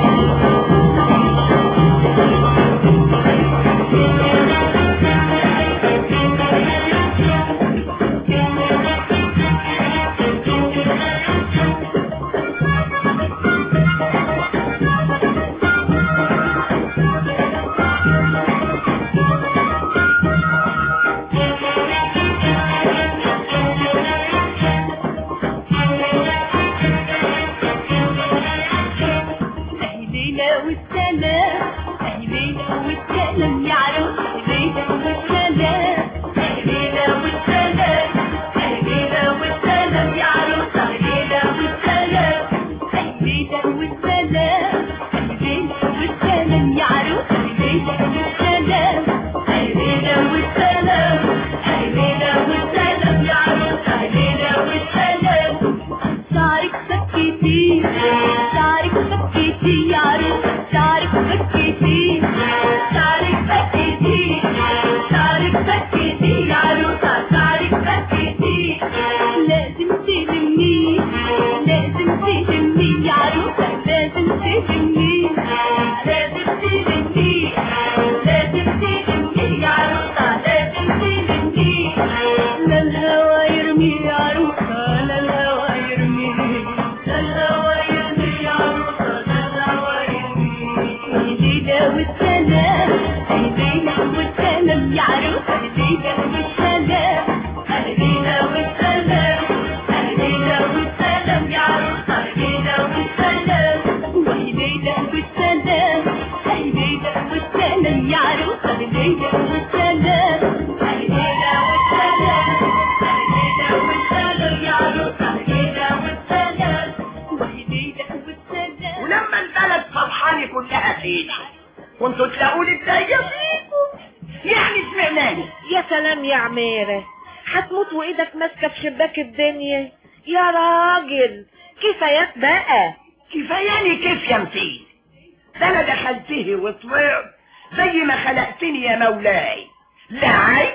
Speaker 21: ولما البلد فرحانة كلها فيني كنتوا تلاقوني بداية فيكم، يعني سمعناني.
Speaker 1: يا سلام يا عميرة، هتموت وايدك ماسكة في شباك الدنيا يا راجل. كفايات بقى.
Speaker 21: كفاياني كيف يا مفيد؟ ده انا دخلته وطلعت زي ما خلقتني يا مولاي، لا عيل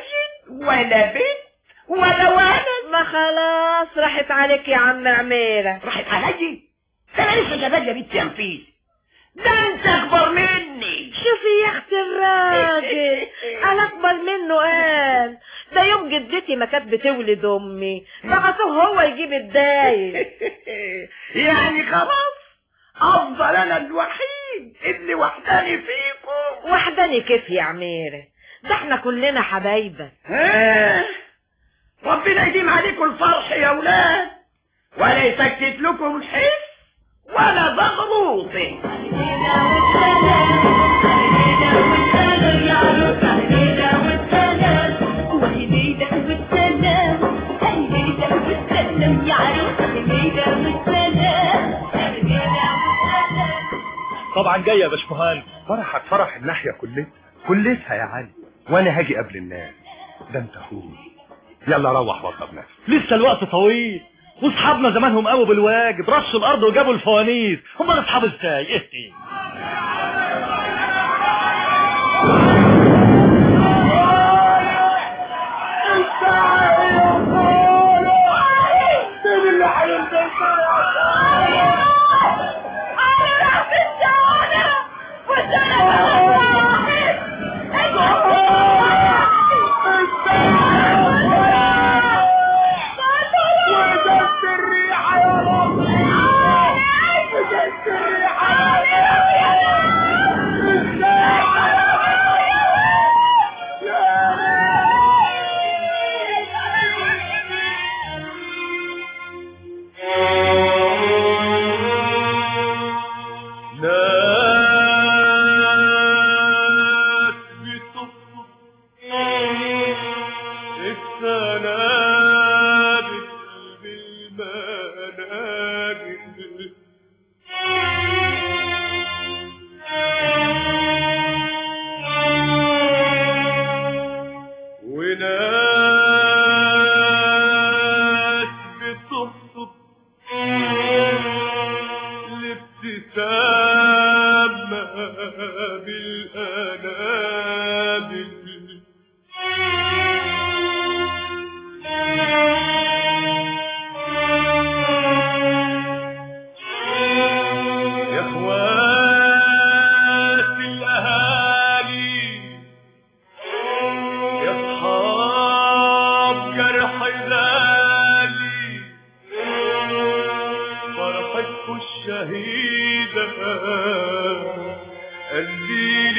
Speaker 21: ولا بنت ولا ولد.
Speaker 1: ما خلاص راحت عليك يا عم عميرة.
Speaker 21: راحت علي؟ ده انا لسه جبال يا بنت يا مفيد، ده انت اكبر مني.
Speaker 1: شوفي يا اخت الراجل، انا اكبر منه. قال ده يوم جدتي ما كانت بتولد امي بعثوه هو يجيب الدايم.
Speaker 21: يعني خلاص افضل انا الوحيد اللي وحداني فيكم.
Speaker 1: وحداني كيف يا عميرة؟ ده احنا كلنا حبايبك.
Speaker 21: ربنا يديم عليكم الفرح يا ولاد، ولا يسكت لكم الحس ولا زغروطي.
Speaker 23: طبعا جايه يا باشمهندس.
Speaker 5: فرحك فرح الناحية كلتها يا علي، وانا هاجي قبل الناس. ده انت اخوي، يلا روح وضب نفسك.
Speaker 23: لسه الوقت طويل، واصحابنا زمانهم قاموا بالواجب، رشوا الارض وجابوا الفوانيس. هم اصحاب ازاي؟ ايه
Speaker 11: الشهيدة قنديل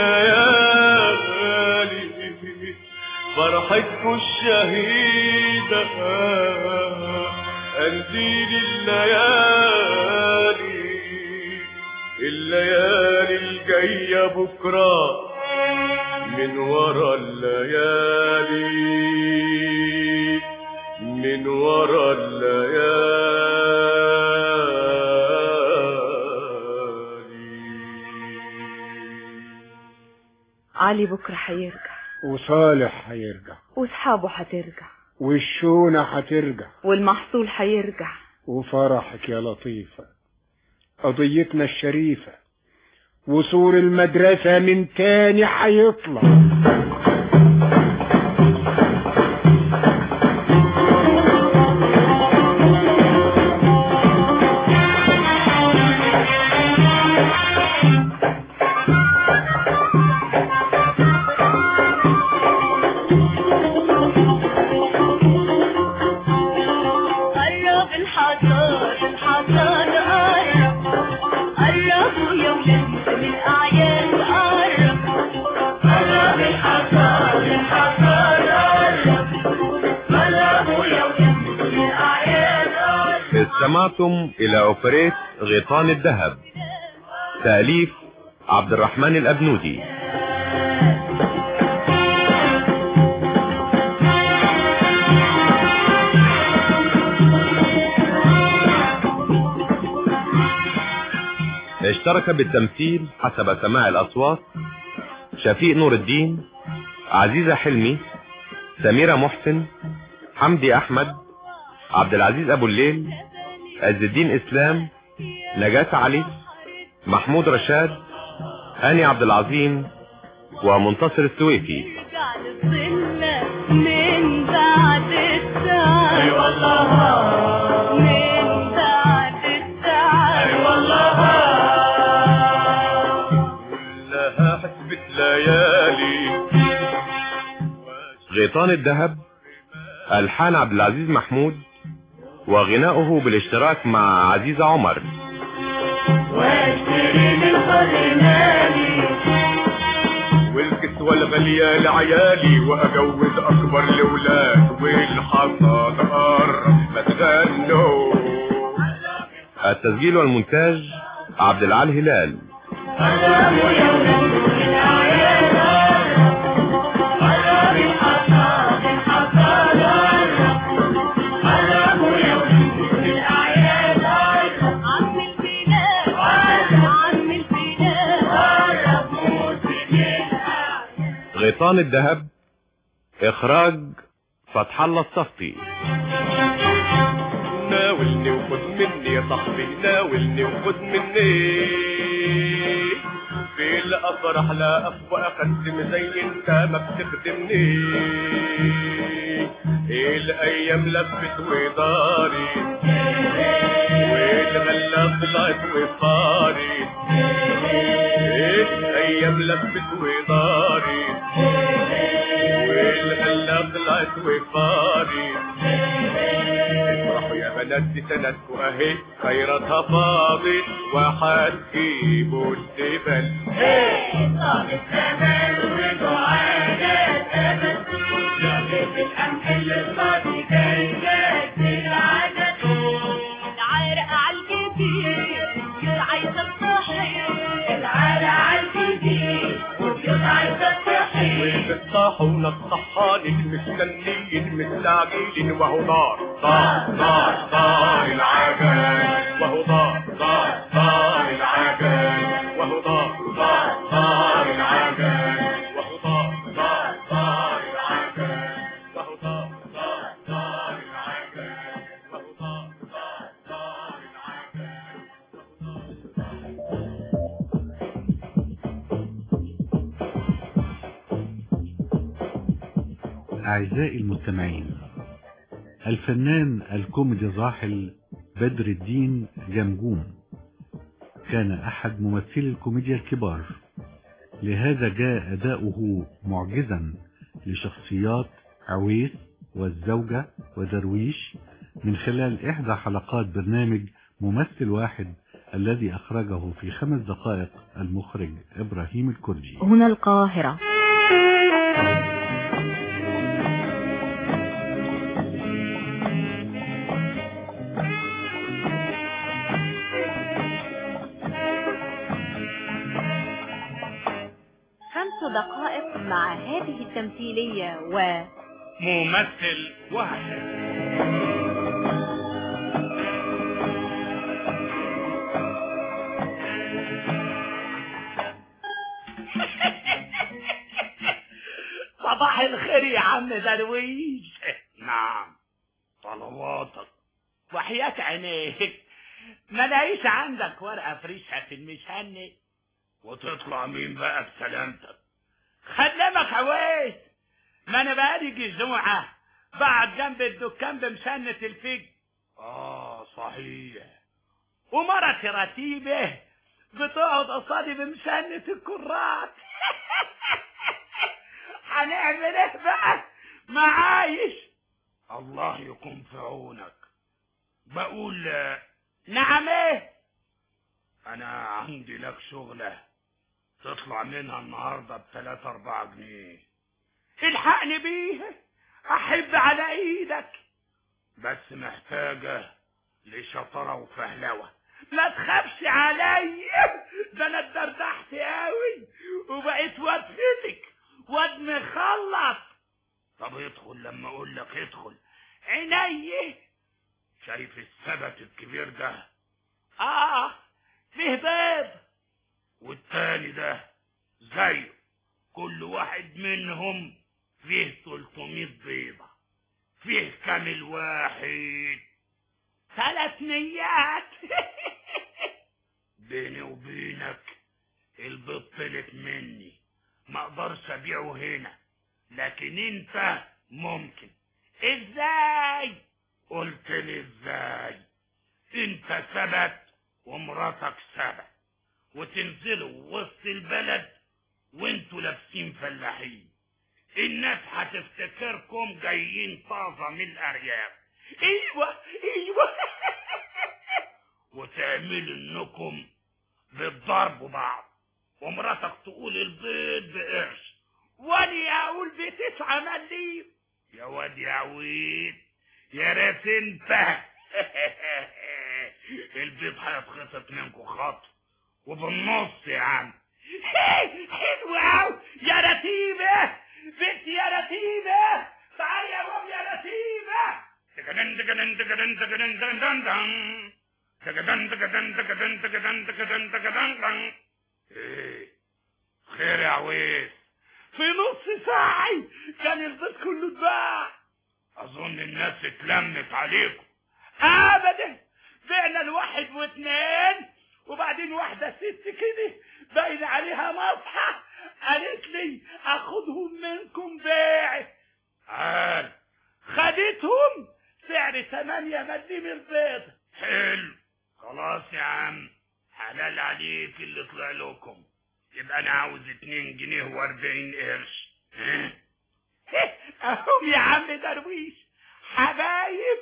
Speaker 11: الليالي فرحتكم الشهيدة قنديل الليالي الجاية بكرة من ورا الليالي من ورا الليالي.
Speaker 4: علي بكرة هيرجع
Speaker 22: وصالح هيرجع
Speaker 4: واصحابه هترجع
Speaker 22: والشونة هترجع
Speaker 4: والمحصول هيرجع
Speaker 22: وفرحك يا لطيفة قضيتنا الشريفة وسور المدرسة من تاني هيطلع.
Speaker 7: استمعتم إلى أوبريت غيطان الذهب، تأليف عبد الرحمن الأبنودي. اشترك بالتمثيل حسب سماع الأصوات شفيق نور الدين، عزيزة حلمي، سميرة محسن، حمدي أحمد، عبد العزيز أبو الليل، عز الدين إسلام، نجاة علي، محمود رشاد، هاني عبد العظيم، ومنتصر السويفي.
Speaker 17: من بعد الساعة أي والله من بعد الساعة أي والله
Speaker 11: كلها حسبة ليالي.
Speaker 7: غيطان الذهب، ألحان عبد العزيز محمود، وغناؤه بالاشتراك مع عزيزة عمر.
Speaker 17: واشتري من خزناني
Speaker 11: والكسوة الغالية لعيالي وأجوز أكبر لولاد والحصاد قرب ما تغنوا.
Speaker 7: التسجيل والمونتاج عبد العال هلال. غيطان الذهب، إخراج فتح الله الصفتي.
Speaker 11: ناولني وخد مني يا صاحبي، ناولني وخد مني في الأفراح لا أخفى أقدم زي انت ما بتخدمني. الأيام لفت ودارت والغلة طلعت وصارت. الأيام لفت ودارت والغلة طلعت وصارت. افرحوا يا بنات دي سنتكوا اهي خيراتها فاضت وهتجيبوا الدبل.
Speaker 17: صار الزمان ودعاءات أبد جابت القمح اللي الفاضي كينات العدد. العرق عالجديد والبيوت عايزة الصحيح، العرق عالجديد والبيوت عايزة الصحيح.
Speaker 11: والطاحونة الصحانين مستنيين مستعجلين وهو نار طار طار طار العجل وهو نار طار طار العجل وهو نار طار طار العجل وهو نار طار طار العجل وهو نار طار طار العجل وهو نار طار طار العجل.
Speaker 12: أعزائي المستمعين، الفنان الكوميدي الراحل بدر الدين جمجوم كان أحد ممثلي الكوميديا الكبار، لهذا جاء أداؤه معجزا لشخصيات عويس والزوجة ودرويش من خلال إحدى حلقات برنامج ممثل واحد الذي أخرجه في 5 دقائق المخرج إبراهيم الكردي.
Speaker 2: هنا القاهرة.
Speaker 13: دقائق مع هذه التمثيلية
Speaker 10: ممثل واحد. صباح الخير يا عم درويش.
Speaker 21: نعم، طلباتك.
Speaker 10: وحياة عينيك ما لاقيش عندك ورقة فريشة في المشهنة؟
Speaker 21: وتطلع مين بقى بسلامتك؟
Speaker 10: خدمك عويس، ما انا بقالي جزوعة بعد جنب الدكان بمشنة الفجر.
Speaker 21: صحيح.
Speaker 10: ومرتي رتيبة بتقعد قصادي بمشنة الكرات. هنعمل ايه بقى؟ معايش.
Speaker 21: الله يكون في عونك. بقول
Speaker 10: نعم ايه؟
Speaker 21: انا عندي لك شغلة تطلع منها النهاردة ب3-4 جنيه.
Speaker 10: الحقني بيها، احب على ايدك.
Speaker 21: بس محتاجة لشطرة وفهلوة.
Speaker 10: لا تخافش عليا، ده انا اتدردحت قوي وبقيت واد فتك واد مخلص.
Speaker 21: طب ادخل لما اقول لك ادخل.
Speaker 10: عيني.
Speaker 21: شايف السبت الكبير ده؟
Speaker 10: فيه بيض.
Speaker 21: والتاني ده زيه، كل واحد منهم فيه 300 بيضة. فيه كام الواحد؟
Speaker 10: 300.
Speaker 21: بيني وبينك البيض طلت مني، ما اقدرش ابيعه هنا، لكن انت ممكن.
Speaker 10: ازاي؟
Speaker 21: قلت لي ازاي؟ انت سبت ومراتك سبت، وتنزلوا وسط البلد وانتوا لابسين فلاحين، الناس هتفتكركم جايين طازة من الارياف.
Speaker 10: ايوه.
Speaker 21: وتعملوا انكم بتضربوا بعض، ومراتك تقول البيض بقرش
Speaker 10: واني اقول ب9 مليم.
Speaker 21: يا واد يا عويد، يا ريت انت. البيض هيتخطف منكم خطف وبالنص يا عم.
Speaker 10: حلو قوي يا رتيبة، بنتي يا رتيبة، تعالي يا بابا يا رتيبة.
Speaker 21: ايه خير يا عويس؟
Speaker 10: في نص ساعة كان البيض كله اتباع.
Speaker 21: اظن الناس اتلمت عليكم.
Speaker 10: ابدا، بعنا الواحد و2، وبعدين واحدة ست كده باين عليها مصحة قالت لي اخدهم منكم بيع.
Speaker 21: عال
Speaker 10: خدتهم سعر 8 مليم البيض.
Speaker 21: حلو، خلاص يا عم، حلال عليك اللي طلع لكم. يبقى انا عاوز 2 جنيه و40 قرش.
Speaker 10: اهم يا عم درويش، حبايب.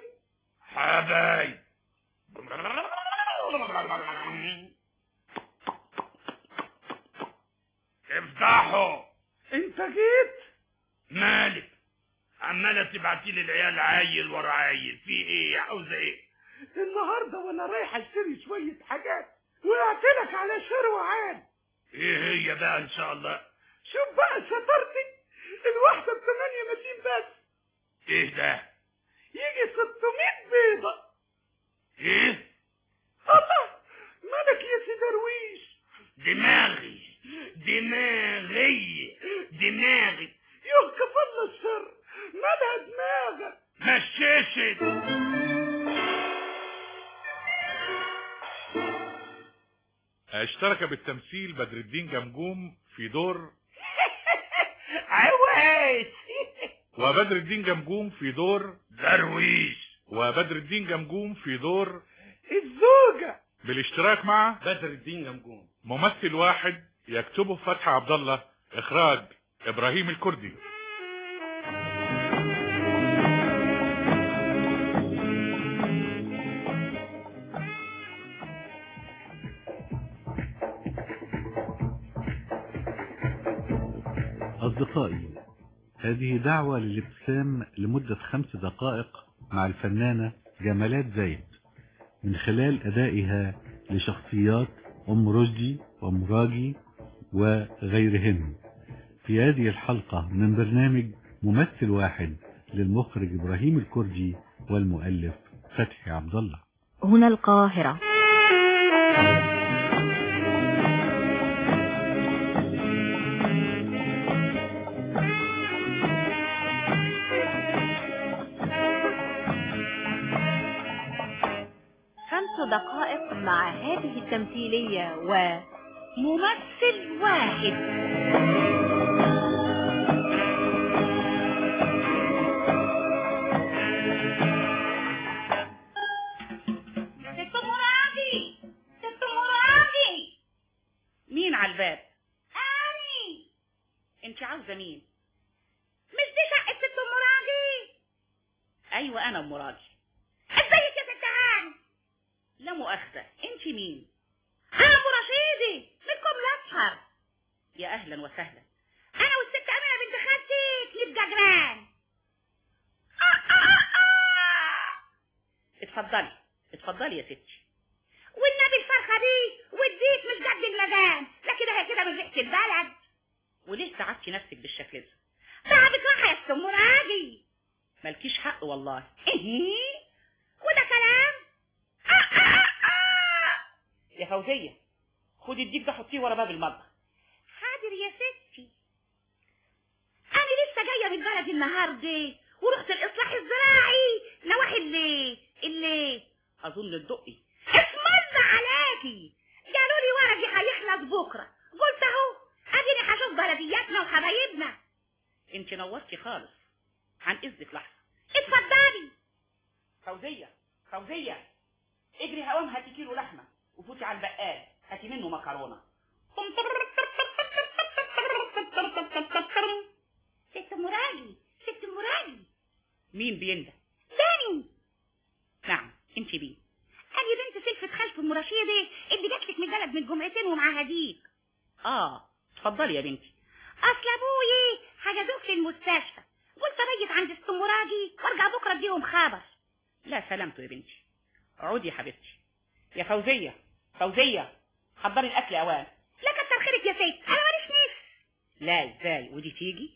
Speaker 21: افتحوا.
Speaker 10: انت جيت؟
Speaker 21: مالك عمالة تبعتي لي العيال عايل ورا عايل، في ايه؟ عاوزة ايه؟
Speaker 10: النهارده وانا رايح اشتري شوية حاجات وقعت لك على شروة عاد.
Speaker 21: ايه هي بقى ان شاء الله؟
Speaker 10: شوف بقى شطارتي، الواحدة ب8 مليم بس.
Speaker 21: ايه ده؟
Speaker 10: يجي 600 بيضة.
Speaker 21: ايه؟
Speaker 10: الله، مالك يا سي درويش؟
Speaker 21: دماغي
Speaker 10: يوه كفر الشر، مالها دماغك؟
Speaker 21: مشيشت.
Speaker 19: اشترك بالتمثيل بدر الدين جمجوم في دور
Speaker 10: عويس،
Speaker 19: وبدر الدين جمجوم في دور
Speaker 21: درويش،
Speaker 19: وبدر الدين جمجوم في دور
Speaker 10: الزوجة،
Speaker 19: بالاشتراك مع
Speaker 21: بدر الدين جمجوم.
Speaker 19: ممثل واحد يكتبه فتحي عبد الله، اخراج ابراهيم الكردي.
Speaker 12: أصدقائي، هذه دعوة للابتسام لمدة 5 دقائق مع الفنانة جمالات زايد من خلال أدائها لشخصيات أم رشدي وأم راجي وغيرهن في هذه الحلقة من برنامج ممثل واحد للمخرج إبراهيم الكردي والمؤلف فتحي عبد الله.
Speaker 2: هنا القاهرة.
Speaker 13: دقائق مع هذه التمثيلية وممثل واحد.
Speaker 6: ست مرادي، ست مرادي. مين على الباب؟ أني. انت عاوزة مين؟ مش دي شقة ست مرادي؟ ايوه انا ام مرادي. ازيك يا ست هاني؟ لا مؤاخذة، انت مين؟ انا ام رشيدي منكم الاسحر. يا اهلا وسهلا. انا والست امينة بنت خالتك نبقى جيران. اتفضلي اتفضلي يا ستي. والنبي الفرخة دي والديك مش قد المدام، لا كده هي كده من ريحة البلد. وليه تعبتي نفسك بالشكل ده؟ تعبك راحة يا ست ام مرادي. مالكيش حق والله. ايه وده كلام؟ يا فوزية خدي الديك ده حطيه ورا باب المطبخ. حاضر يا ستي. انا لسه جايه من بلد النهارده ورحت الاصلاح الزراعي نواحي اللي اظن الدقي. اسمعنا عليكي، قالوا لي ورقي هيخلص بكره، قلت اهو اديني هشوف بلدياتنا وحبايبنا. انت نورتي خالص. عن اذنك لحظه. اتفضلي. فوزية فوزية اجري هقوم هاتي كيلو لحمه وفوتي على البقال هاتي منه مكرونه. ست مراجي ست مراجي. مين بينده؟ داني. نعم انت مين؟ انا بنت سلفة خالة ام رشيدة اللي جاتلك من البلد من جمعتين ومعاها ديك. اتفضلي يا بنتي. اصل ابوي حجزوه في المستشفى، قلت ابيت عند ست مراجي وارجع بكره اديهم خبر. لا سلامته يا بنتي. عودي يا حبيبتي. يا فوزية فوزية حضري الاكل اوان. لا كتر خيرك يا ست، انا ماليش نفس. لا ازاي ودي تيجي؟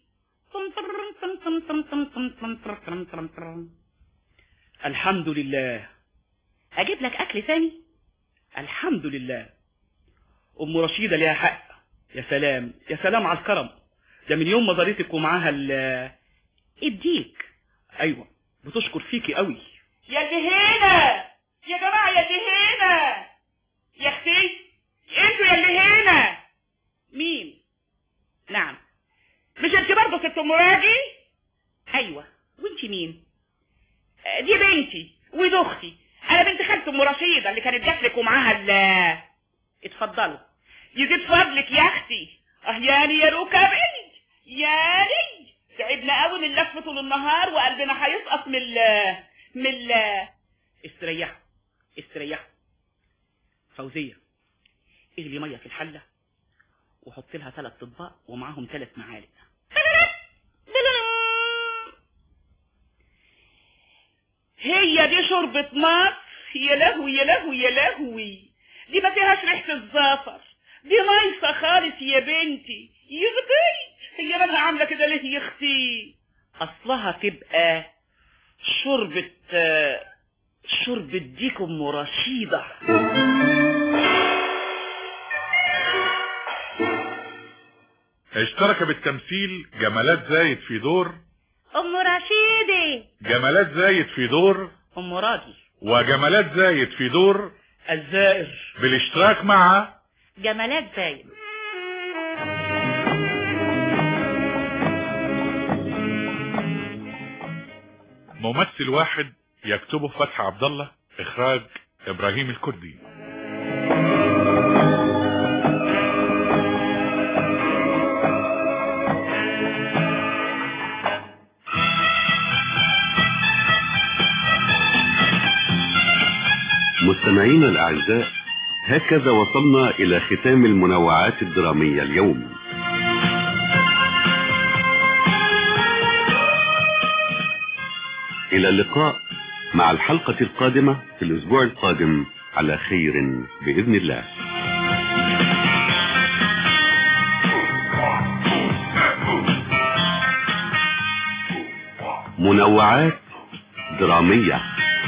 Speaker 6: الحمد لله. اجيب لك اكل ثاني؟ الحمد لله. ام رشيدة ليها حق. يا سلام يا سلام على الكرم ده، من يوم ما زارتك ومعاها الديك. ايوه بتشكر فيكي قوي. يا اللي هنا يا جماعه، يا اللي هنا يا اختي، انتوا يا اللي هنا. مين؟ نعم مش انت برضه ست مراجي؟ ايوه. وانت مين؟ دي بنتي ودي اختي، انا بنت خالة ام رشيدة اللي كانت جاتلك ومعاها اتفضلوا. يزيد فضلك يا اختي. اهياني يا ركبي يا ري، تعبنا قوي من اللف طول النهار وقلبنا هيسقط من استريحوا استريحوا. فوزية اغلي ميه في الحله وحط لها 3 اطباق ومعاهم 3 معالق. هي دي شوربة مصر. يا لهوي يا لهوي يا لهوي، دي ما فيهاش ريحة الزفر، دي نايصة خالص يا بنتي. يا بنتي هي مالها عاملة كده ليه يا اختي؟ اصلها تبقى شوربة ديك ام رشيدة.
Speaker 19: اشترك بالتمثيل جمالات زايد في دور
Speaker 6: ام رشيدة،
Speaker 19: جمالات زايد في دور
Speaker 6: ام راجي،
Speaker 19: وجمالات زايد في دور
Speaker 6: الزائر
Speaker 19: بالاشتراك مع
Speaker 6: جمالات زايد.
Speaker 19: ممثل واحد يكتبه فتحي عبد الله، اخراج ابراهيم الكردي.
Speaker 15: مستمعينا الأعزاء، هكذا وصلنا إلى ختام المنوعات الدرامية اليوم. إلى اللقاء مع الحلقة القادمة في الأسبوع القادم على خير بإذن الله. منوعات درامية،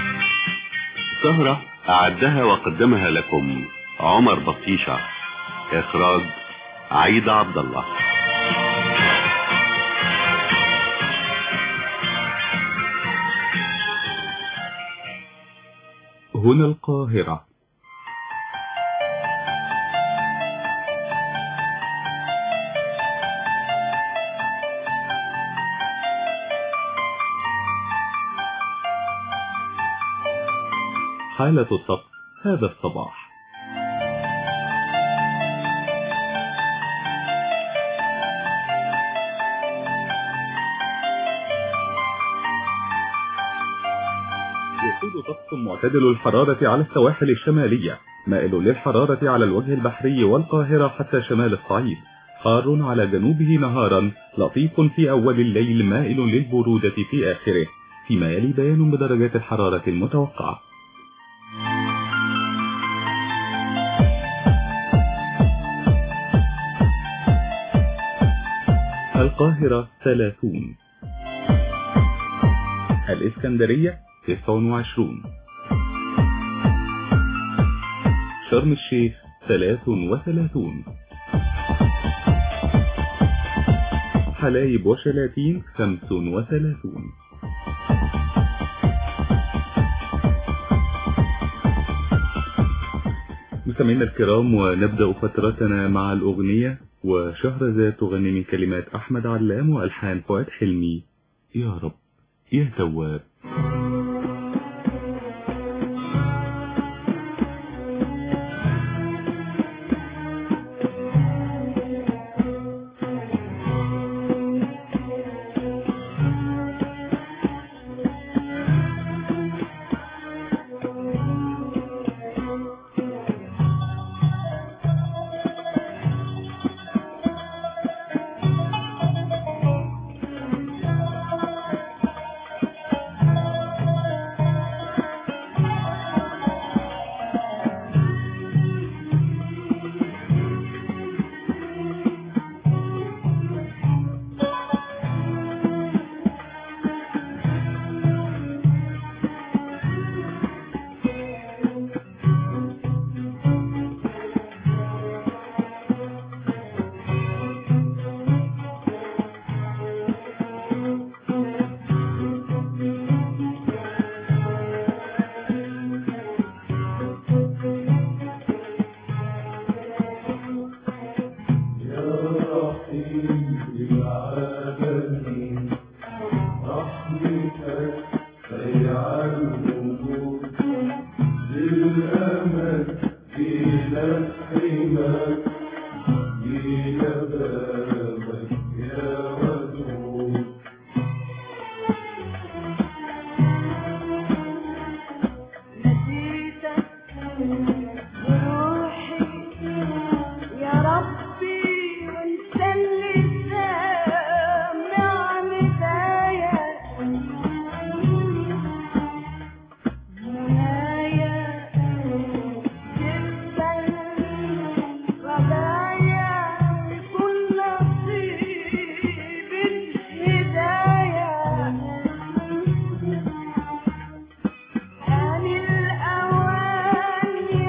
Speaker 15: سهرة أعدها وقدمها لكم عمر بطيشة، إخراج عيد عبد الله. هنا القاهرة. حالة الطقس هذا الصباح. يسود طقس معتدل الحرارة على السواحل الشمالية، مائل للحرارة على الوجه البحري والقاهرة حتى شمال الصعيد، حار على جنوبه نهارا، لطيف في أول الليل، مائل للبرودة في آخره، فيما يلي بيان بدرجات الحرارة المتوقعة. القاهرة 30، الإسكندرية 29، شرم الشيخ 33، حلايب وشلاتين 35. مستمعينا الكرام، ونبدأ فترتنا مع الأغنية، وشهرزاد تغني من كلمات أحمد علام وألحان فؤاد حلمي. يا رب يا تواب.
Speaker 2: الأوان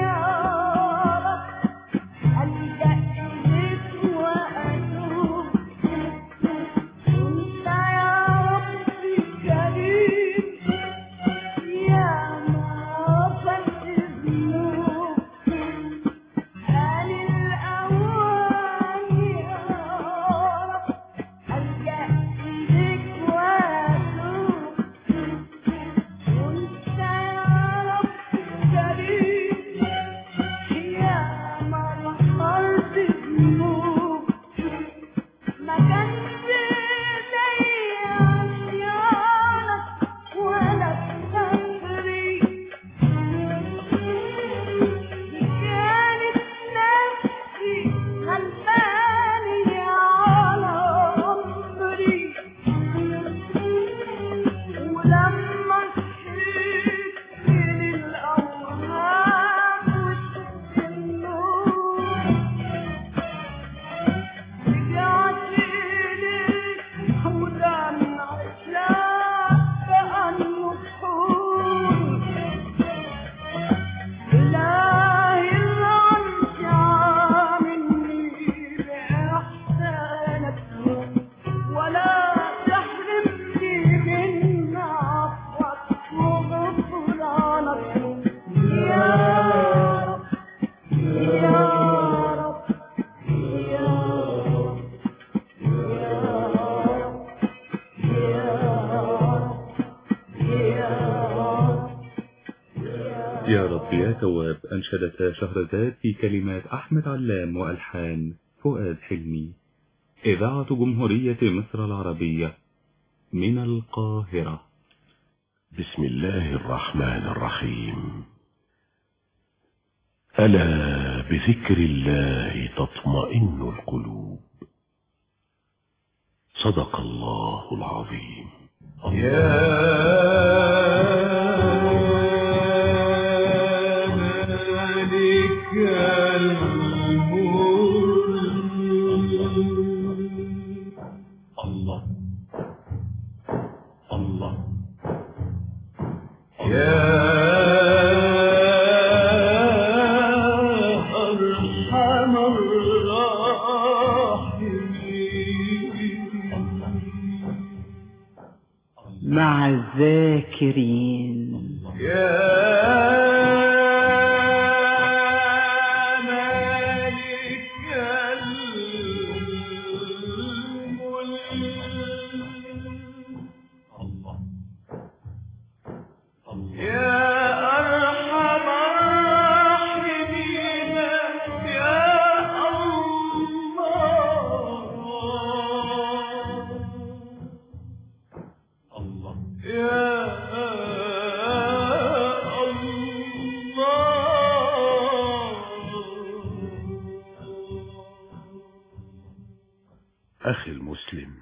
Speaker 15: يا رب يا تواب أنشدتا شهرزاد في كلمات أحمد علام وألحان فؤاد حلمي. إذاعة جمهورية مصر العربية من القاهرة.
Speaker 2: بسم الله الرحمن الرحيم. ألا بذكر الله تطمئن القلوب. صدق الله العظيم. الله الله يا أرحم الراحمين.
Speaker 3: مع الذاكرين.
Speaker 2: أخي المسلم،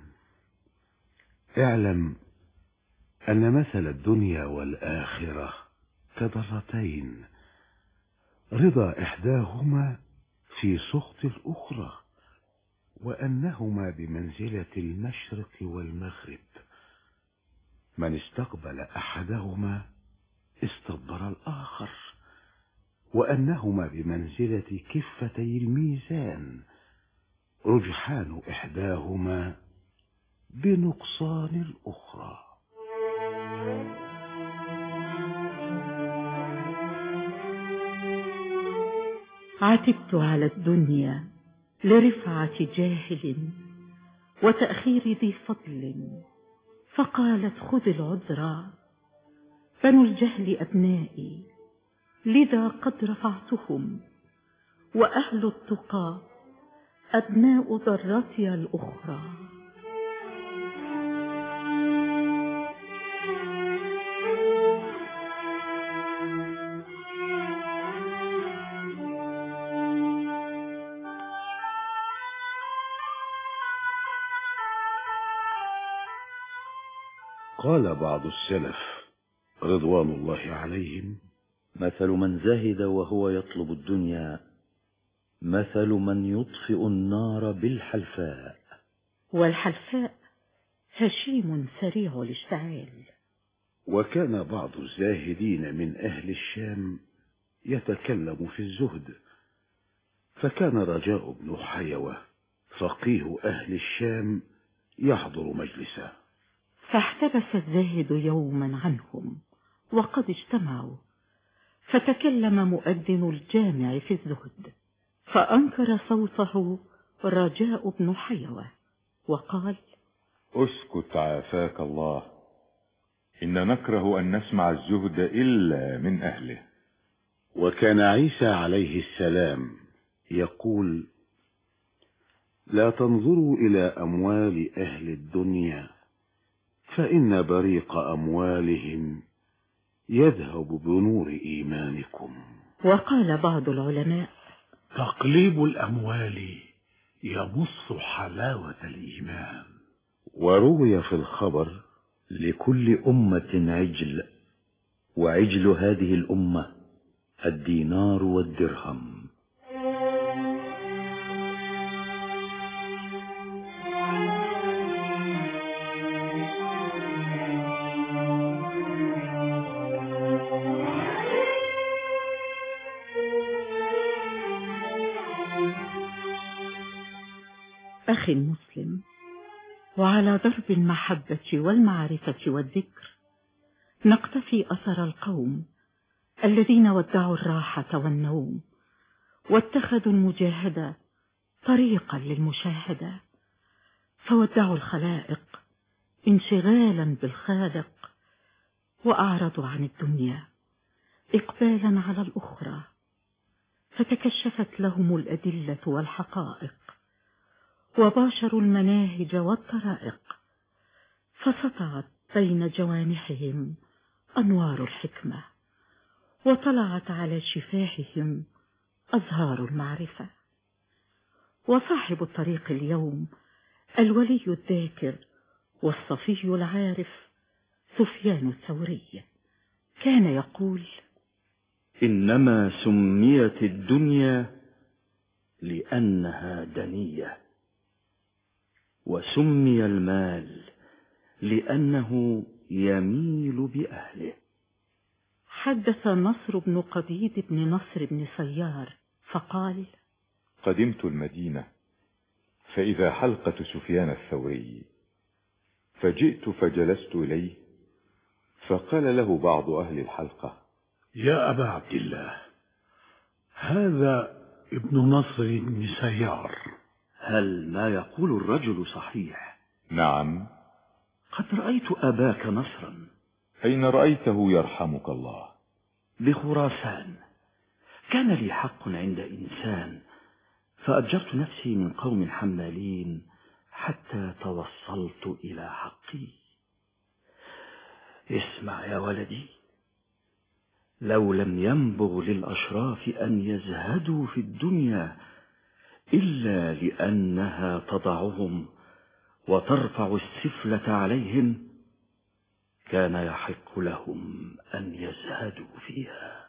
Speaker 2: اعلم أن مثل الدنيا والآخرة كضرتين، رضا إحداهما في سخط الأخرى، وأنهما بمنزلة المشرق والمغرب. من استقبل أحدهما استدبر الآخر، وأنهما بمنزلة كفتي الميزان، رجحان إحداهما بنقصان الأخرى.
Speaker 3: عتبت على الدنيا لرفعة جاهل وتأخير ذي فضل، فقالت خذ العذرا. بنو الجهل أبنائي لذا قد رفعتهم، وأهل التقى أبناء ضرتي الأخرى.
Speaker 2: قال بعض السلف رضوان الله عليهم:
Speaker 23: مثل من زهد وهو يطلب الدنيا مثل من يطفئ النار بالحلفاء.
Speaker 3: والحلفاء هشيم سريع الاشتعال.
Speaker 2: وكان بعض الزاهدين من أهل الشام يتكلم في الزهد، فكان رجاء بن حيوة فقيه أهل الشام يحضر مجلسه،
Speaker 3: فاحتبس الزاهد يوما عنهم وقد اجتمعوا، فتكلم مؤذن الجامع في الزهد، فأنكر صوته رجاء بن حيوة وقال:
Speaker 18: اسكت عافاك الله، إن نكره أن نسمع الزهد إلا من أهله.
Speaker 2: وكان عيسى عليه السلام يقول: لا تنظروا إلى أموال أهل الدنيا، فإن بريق أموالهم يذهب بنور إيمانكم.
Speaker 3: وقال بعض العلماء:
Speaker 22: تقليب الأموال يمص حلاوة الإيمان.
Speaker 2: وروي في الخبر:
Speaker 23: لكل أمة عجل، وعجل هذه الأمة الدينار والدرهم.
Speaker 3: أخي المسلم، وعلى درب المحبة والمعرفة والذكر نقتفي أثر القوم الذين ودعوا الراحة والنوم، واتخذوا المجاهدة طريقا للمشاهدة، فودعوا الخلائق انشغالا بالخالق، وأعرضوا عن الدنيا إقبالا على الأخرى، فتكشفت لهم الأدلة والحقائق، وباشروا المناهج والطرائق، فسطعت بين جوانحهم أنوار الحكمة، وطلعت على شفاههم أزهار المعرفة. وصاحب الطريق اليوم الولي الذاكر والصفي العارف سفيان الثوري كان يقول:
Speaker 8: إنما سميت الدنيا لأنها دنية، وسمي المال لأنه يميل بأهله.
Speaker 3: حدث نصر بن قديد بن نصر بن سيار فقال:
Speaker 18: قدمت المدينة فإذا حلقة سفيان الثوري، فجئت فجلست إليه، فقال له بعض أهل الحلقة:
Speaker 22: يا أبا عبد الله، هذا ابن نصر بن سيار.
Speaker 8: هل ما يقول الرجل صحيح؟
Speaker 18: نعم.
Speaker 8: قد رأيت أباك نصرا.
Speaker 18: أين رأيته يرحمك الله؟
Speaker 8: بخراسان. كان لي حق عند إنسان، فأجرت نفسي من قوم حمالين حتى توصلت إلى حقي. اسمع يا ولدي، لو لم ينبغ للأشراف أن يزهدوا في الدنيا إلا لأنها تضعهم وترفع السفلة عليهم، كان يحق لهم أن يزهدوا فيها.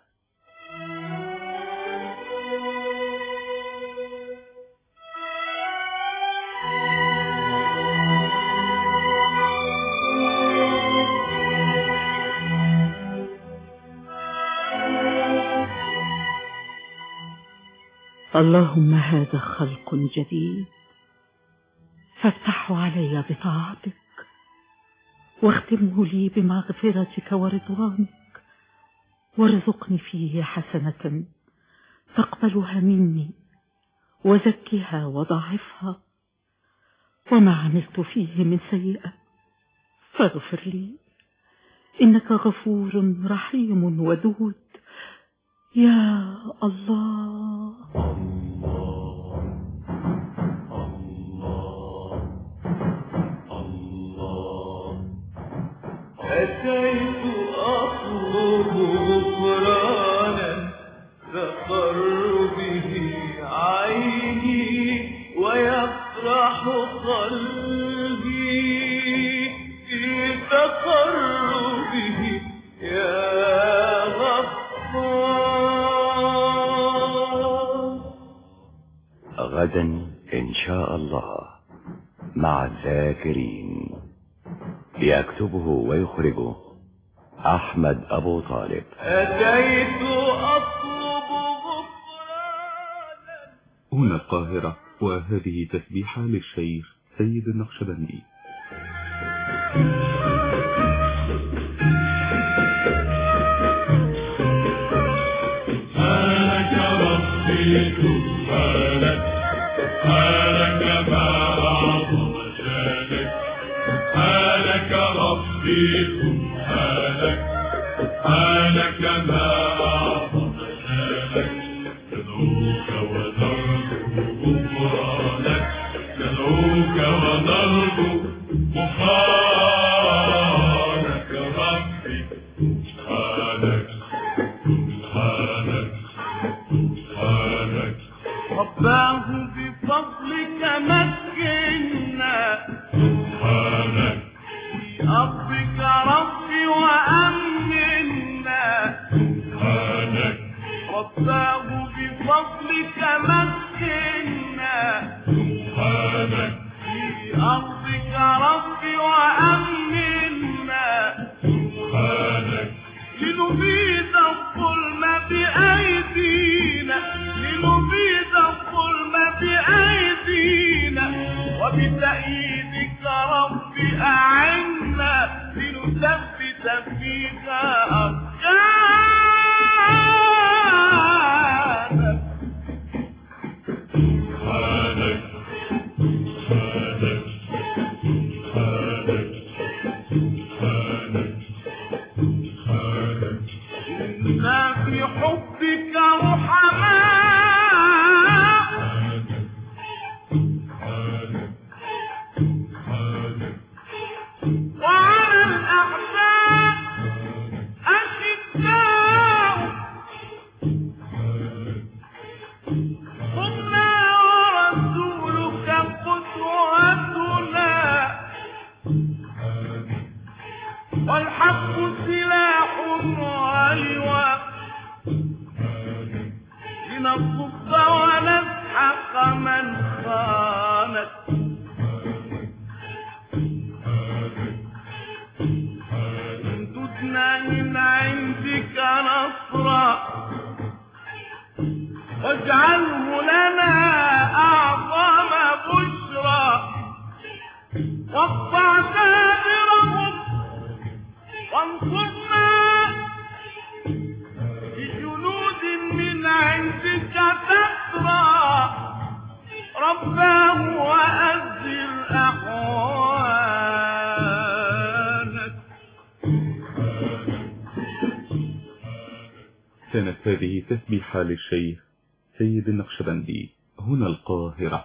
Speaker 3: اللهم هذا خلق جديد، فافتحه علي بطاعتك، واختمه لي بمغفرتك ورضوانك، وارزقني فيه حسنة تقبلها مني، وزكها وضاعفها، وما عملت فيه من سيئة فاغفر لي، إنك غفور رحيم ودود يا الله.
Speaker 11: أتيت أطلب غفرانا تقر به عيني ويفرح قلبي في تقربه يا غفار.
Speaker 10: غدا إن شاء الله مع الذاكرين. يكتبه ويخرجه أحمد أبو طالب.
Speaker 11: أتيت أطلب غفرانا.
Speaker 15: هنا القاهرة، وهذه تسبيحة للشيخ سيد النقشبندي.
Speaker 11: سبحانك ربي سبحانك، سبحانك ما أعظم شانك، سبحانك ربي سبحانك، سبحانك ما أعظم شانك. ندعوك ونرجو غفرانك، ندعوك ونرجو غفرانك ربي سبحانك، سبحانك، سبحانك. رباه بفضلك مكنا، سبحانك، في أرضك ربي وأمنا، سبحانك. رباه بفضلك مكنا، سبحانك، في أرضك ربي وأمنا، سبحانك. لنبيد الظلم بأيدينا، لنبيد الظلم بأيدينا، وبتأييدك ربي أعنا لنثبت فيها أركانا. سبحانك، سبحانك، سبحانك، سبحانك، سبحانك. إنا بحبك رحماء وعلى الأعداء أشداء قلنا ورسولك قدوتنا والحق سلاح ولواء لنصد ونسحق من خانك امددنا من عندك نصرا واجعله لنا أعظم بشرى واقطع دابرهم وانصرنا بجنود من عندك تسرى رباه وأزل أحوالك.
Speaker 15: كانت هذه تسبيحة للشيخ سيد النقشبندي هنا القاهرة.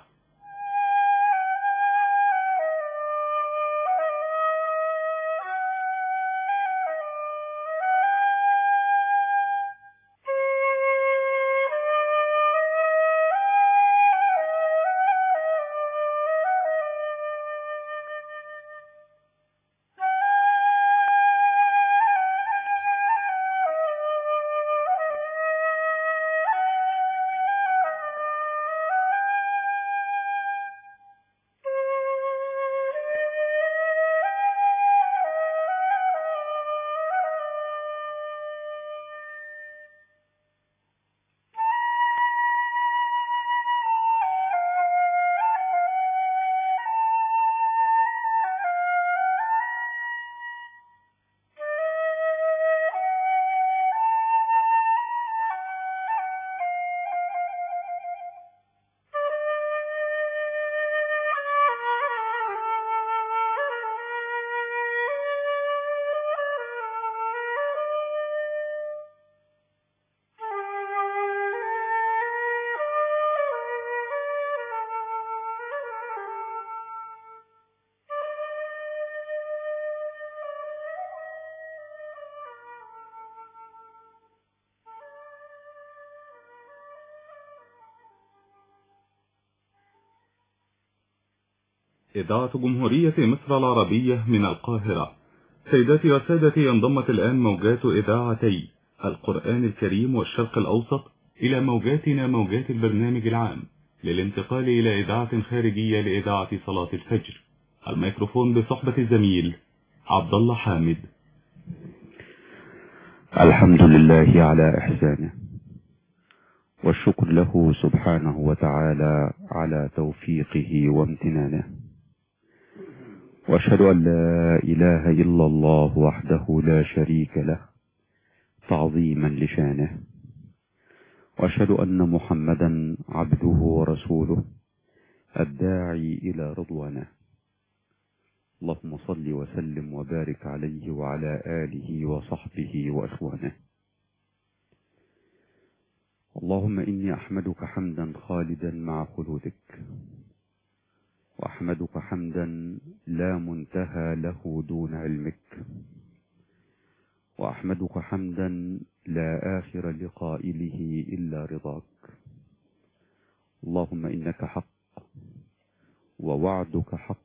Speaker 15: إذاعة جمهورية مصر العربية من القاهرة. سيداتي وسادتي، انضمت الآن موجات إذاعتي القرآن الكريم والشرق الأوسط إلى موجاتنا موجات البرنامج العام للانتقال إلى إذاعة خارجية لإذاعة صلاة الفجر. الميكروفون بصحبة الزميل عبد الله حامد.
Speaker 9: الحمد لله على إحسانه والشكر له سبحانه وتعالى على توفيقه وامتنانه، وأشهد أن لا إله إلا الله وحده لا شريك له تعظيما لشانه، وأشهد أن محمدا عبده ورسوله الداعي إلى رضوانه. اللهم صل وسلم وبارك عليه وعلى آله وصحبه وأخوانه. اللهم إني أحمدك حمدا خالدا مع خلودك، وأحمدك حمدا لا منتهى له دون علمك، وأحمدك حمدا لا آخر لقائله إلا رضاك. اللهم إنك حق ووعدك حق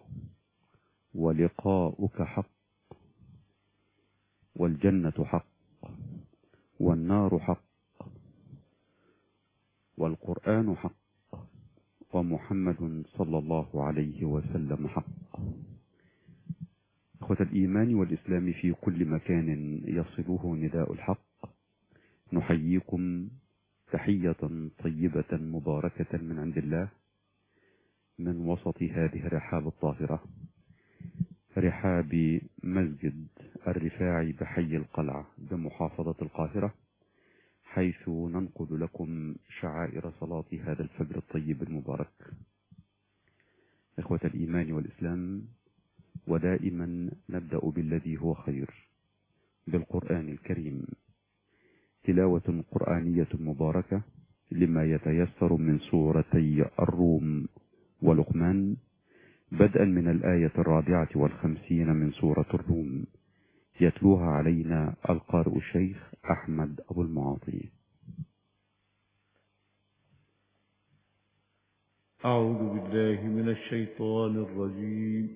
Speaker 9: ولقاؤك حق، والجنة حق والنار حق والقرآن حق ومحمد صلى الله عليه وسلم حق. أخوة الإيمان والإسلام في كل مكان يصله نداء الحق، نحييكم تحية طيبة مباركة من عند الله من وسط هذه الرحاب الطاهرة، رحاب مسجد الرفاعي بحي القلعة بمحافظة القاهرة، حيث ننقل لكم شعائر صلاة هذا الفجر الطيب المبارك. إخوة الإيمان والإسلام، ودائما نبدأ بالذي هو خير، بالقرآن الكريم. تلاوة قرآنية مباركة لما يتيسر من سورتي الروم ولقمان، بدءا من الآية 54 من سورة الروم، يتلوها علينا القارئ الشيخ أحمد أبو المعاطي.
Speaker 14: أعوذ بالله من الشيطان الرجيم.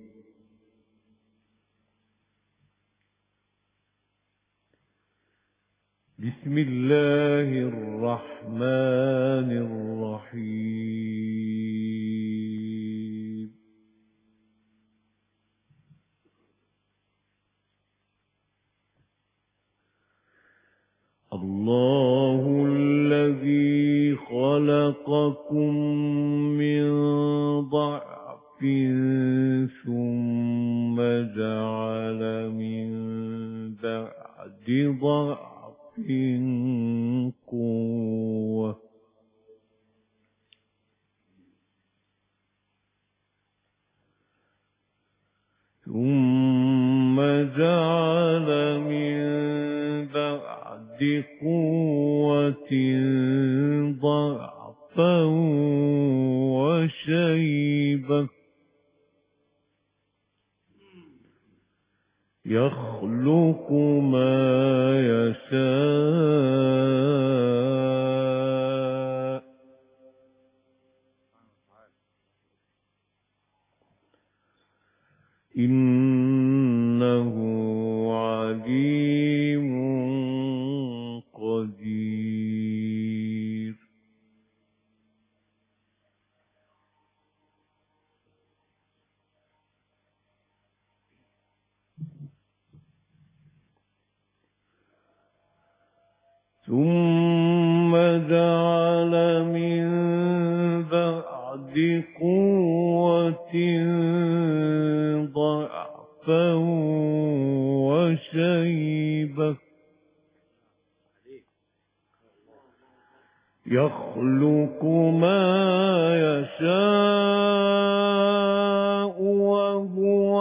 Speaker 14: بسم الله الرحمن الرحيم. الله الذي خلقكم من ضعف ثم جعل من بعد ضعف قوة ثم جعل من بعد قوة ضعفا وشيبة يخلق ما يشاء إنه عليم قدير. ثم جعل من بعد قوة ضعفا وشيبة يخلق ما يشاء وهو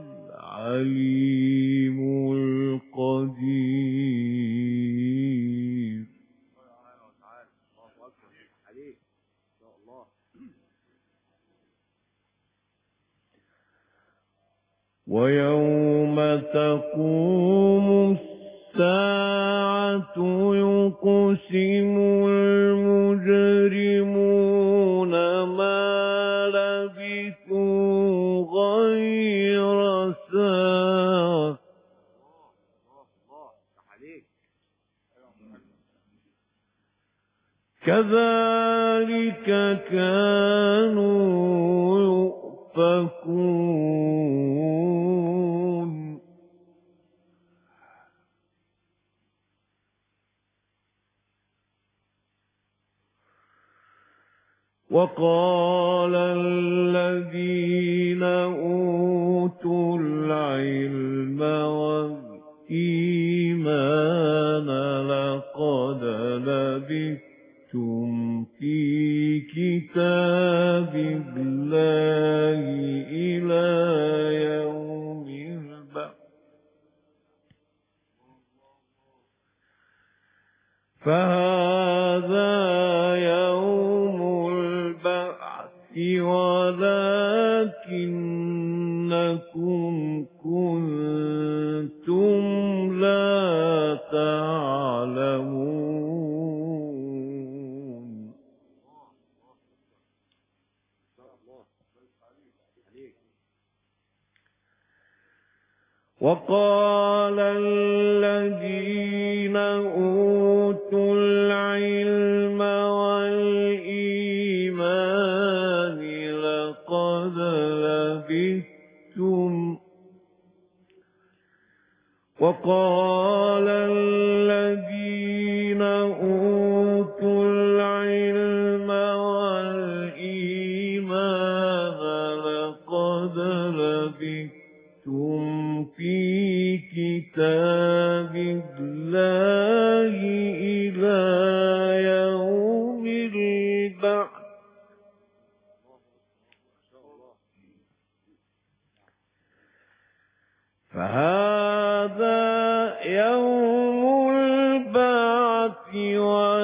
Speaker 14: العليم القدير. ويوم تقوم الساعة يقسم المجرمون ما لبثوا غير ساعة كذلك كانوا يؤفكون. وقال الذين أوتوا العلم والإيمان لقد لبثتم في كتاب الله إلى يوم البعث فهذا يوم البعث ولكنكم كنتم لا تعلمون. وقال الذين أوتوا العلم والإيمان لقد لبثتم وقال الذين أوتوا العلم والإيمان لقد لبثتم في كتاب الله إلى يوم البعث فهذا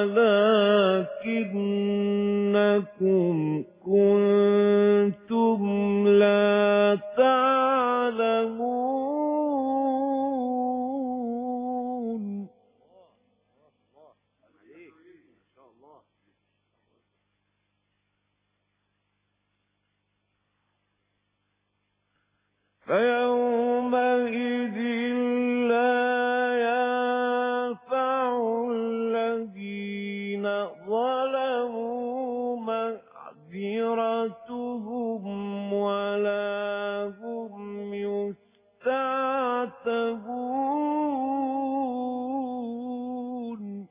Speaker 14: ولكنكم كنتم لا تعلمون. فيومئذ لا ينفع الذين ظلموا معذرتهم ولا هم يستعتبون.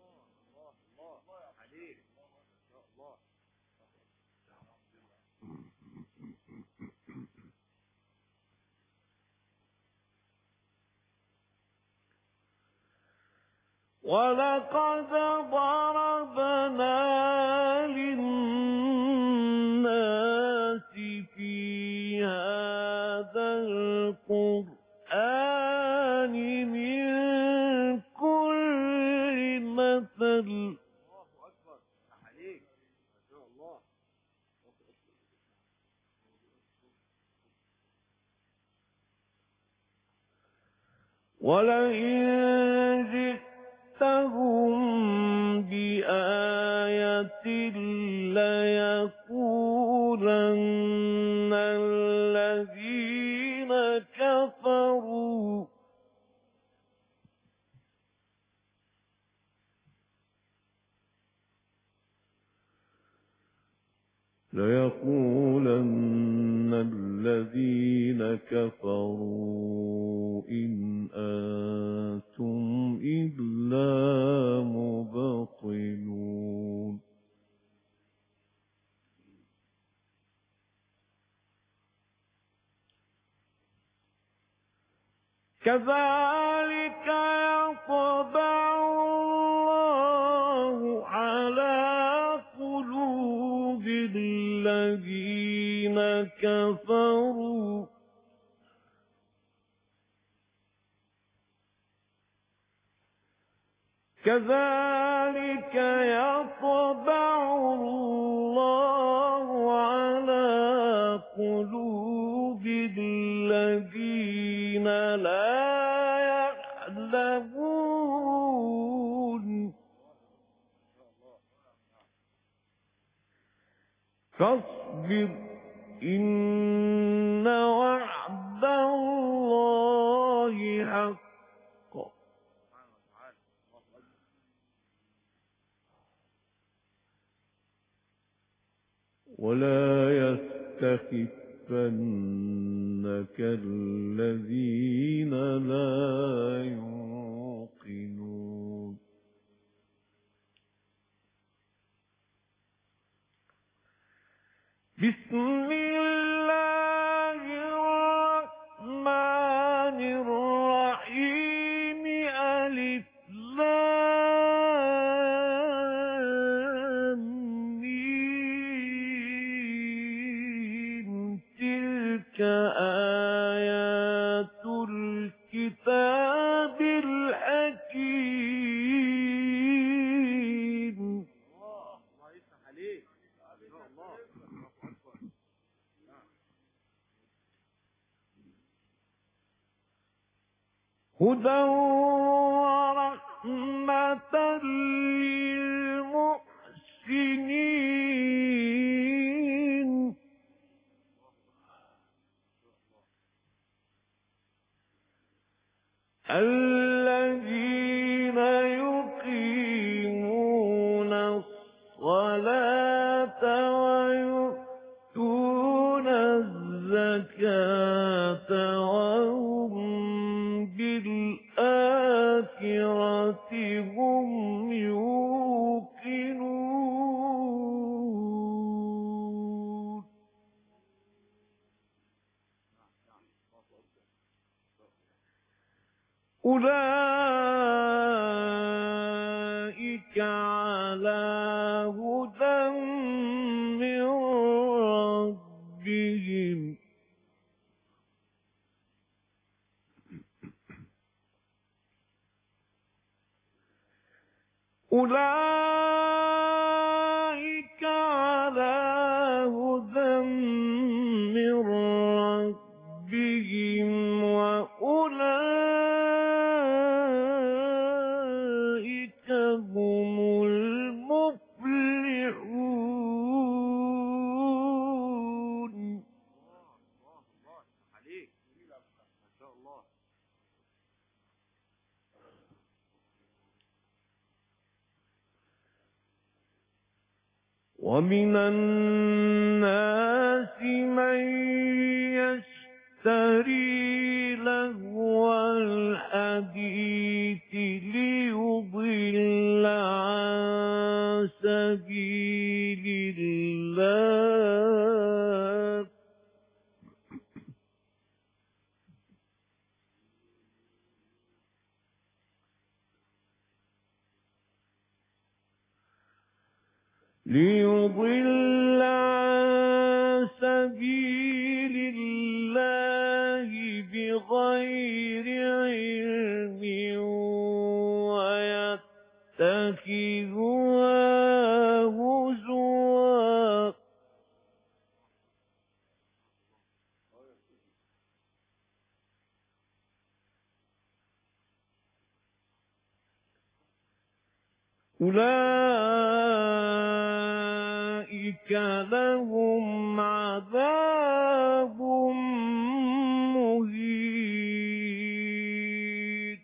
Speaker 14: ولقد ضربنا للناس في هذا القرآن من كل مثل ولئن جئتهم بآية ليقولن الذين كفروا إن أنتم إلا مبطلون. كذلك يطبع الله على قلوب الذين كفروا كذلك يطبع الله على قلوب الذين لا يعلمون. فاصبر إن وعد الله حق ولا يستخفنك الذين لا يوقنون. بسم الله الرحمن الرحيم. ألف لام ميم. تلك آيات الكتاب الحكيم. هدى ورحمة للمحسنين. الذين يقيمون الصلاة ويؤتون الزكاة وهم بالآخرة هم يوقنون. أولئك على هدى من ربهم. أولئك أولئك على هدى من ربهم وأولئك هم المفلحون. ومن الناس من يشتري لهو الحديث ليضل عن سبيل الله بغير علم ويتخذها هزوا أولئك لهم عذاب مهين.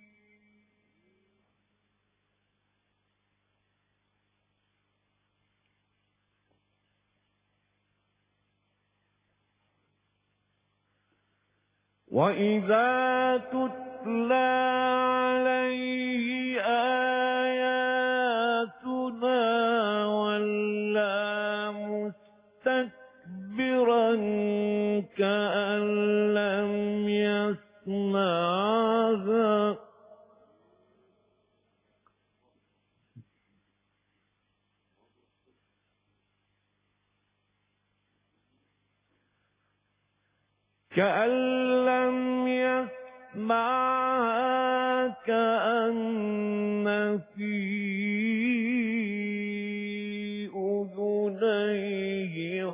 Speaker 14: وإذا تتلى عليه آياتنا ولى مستكبرا كأن لم يسمعها كأن في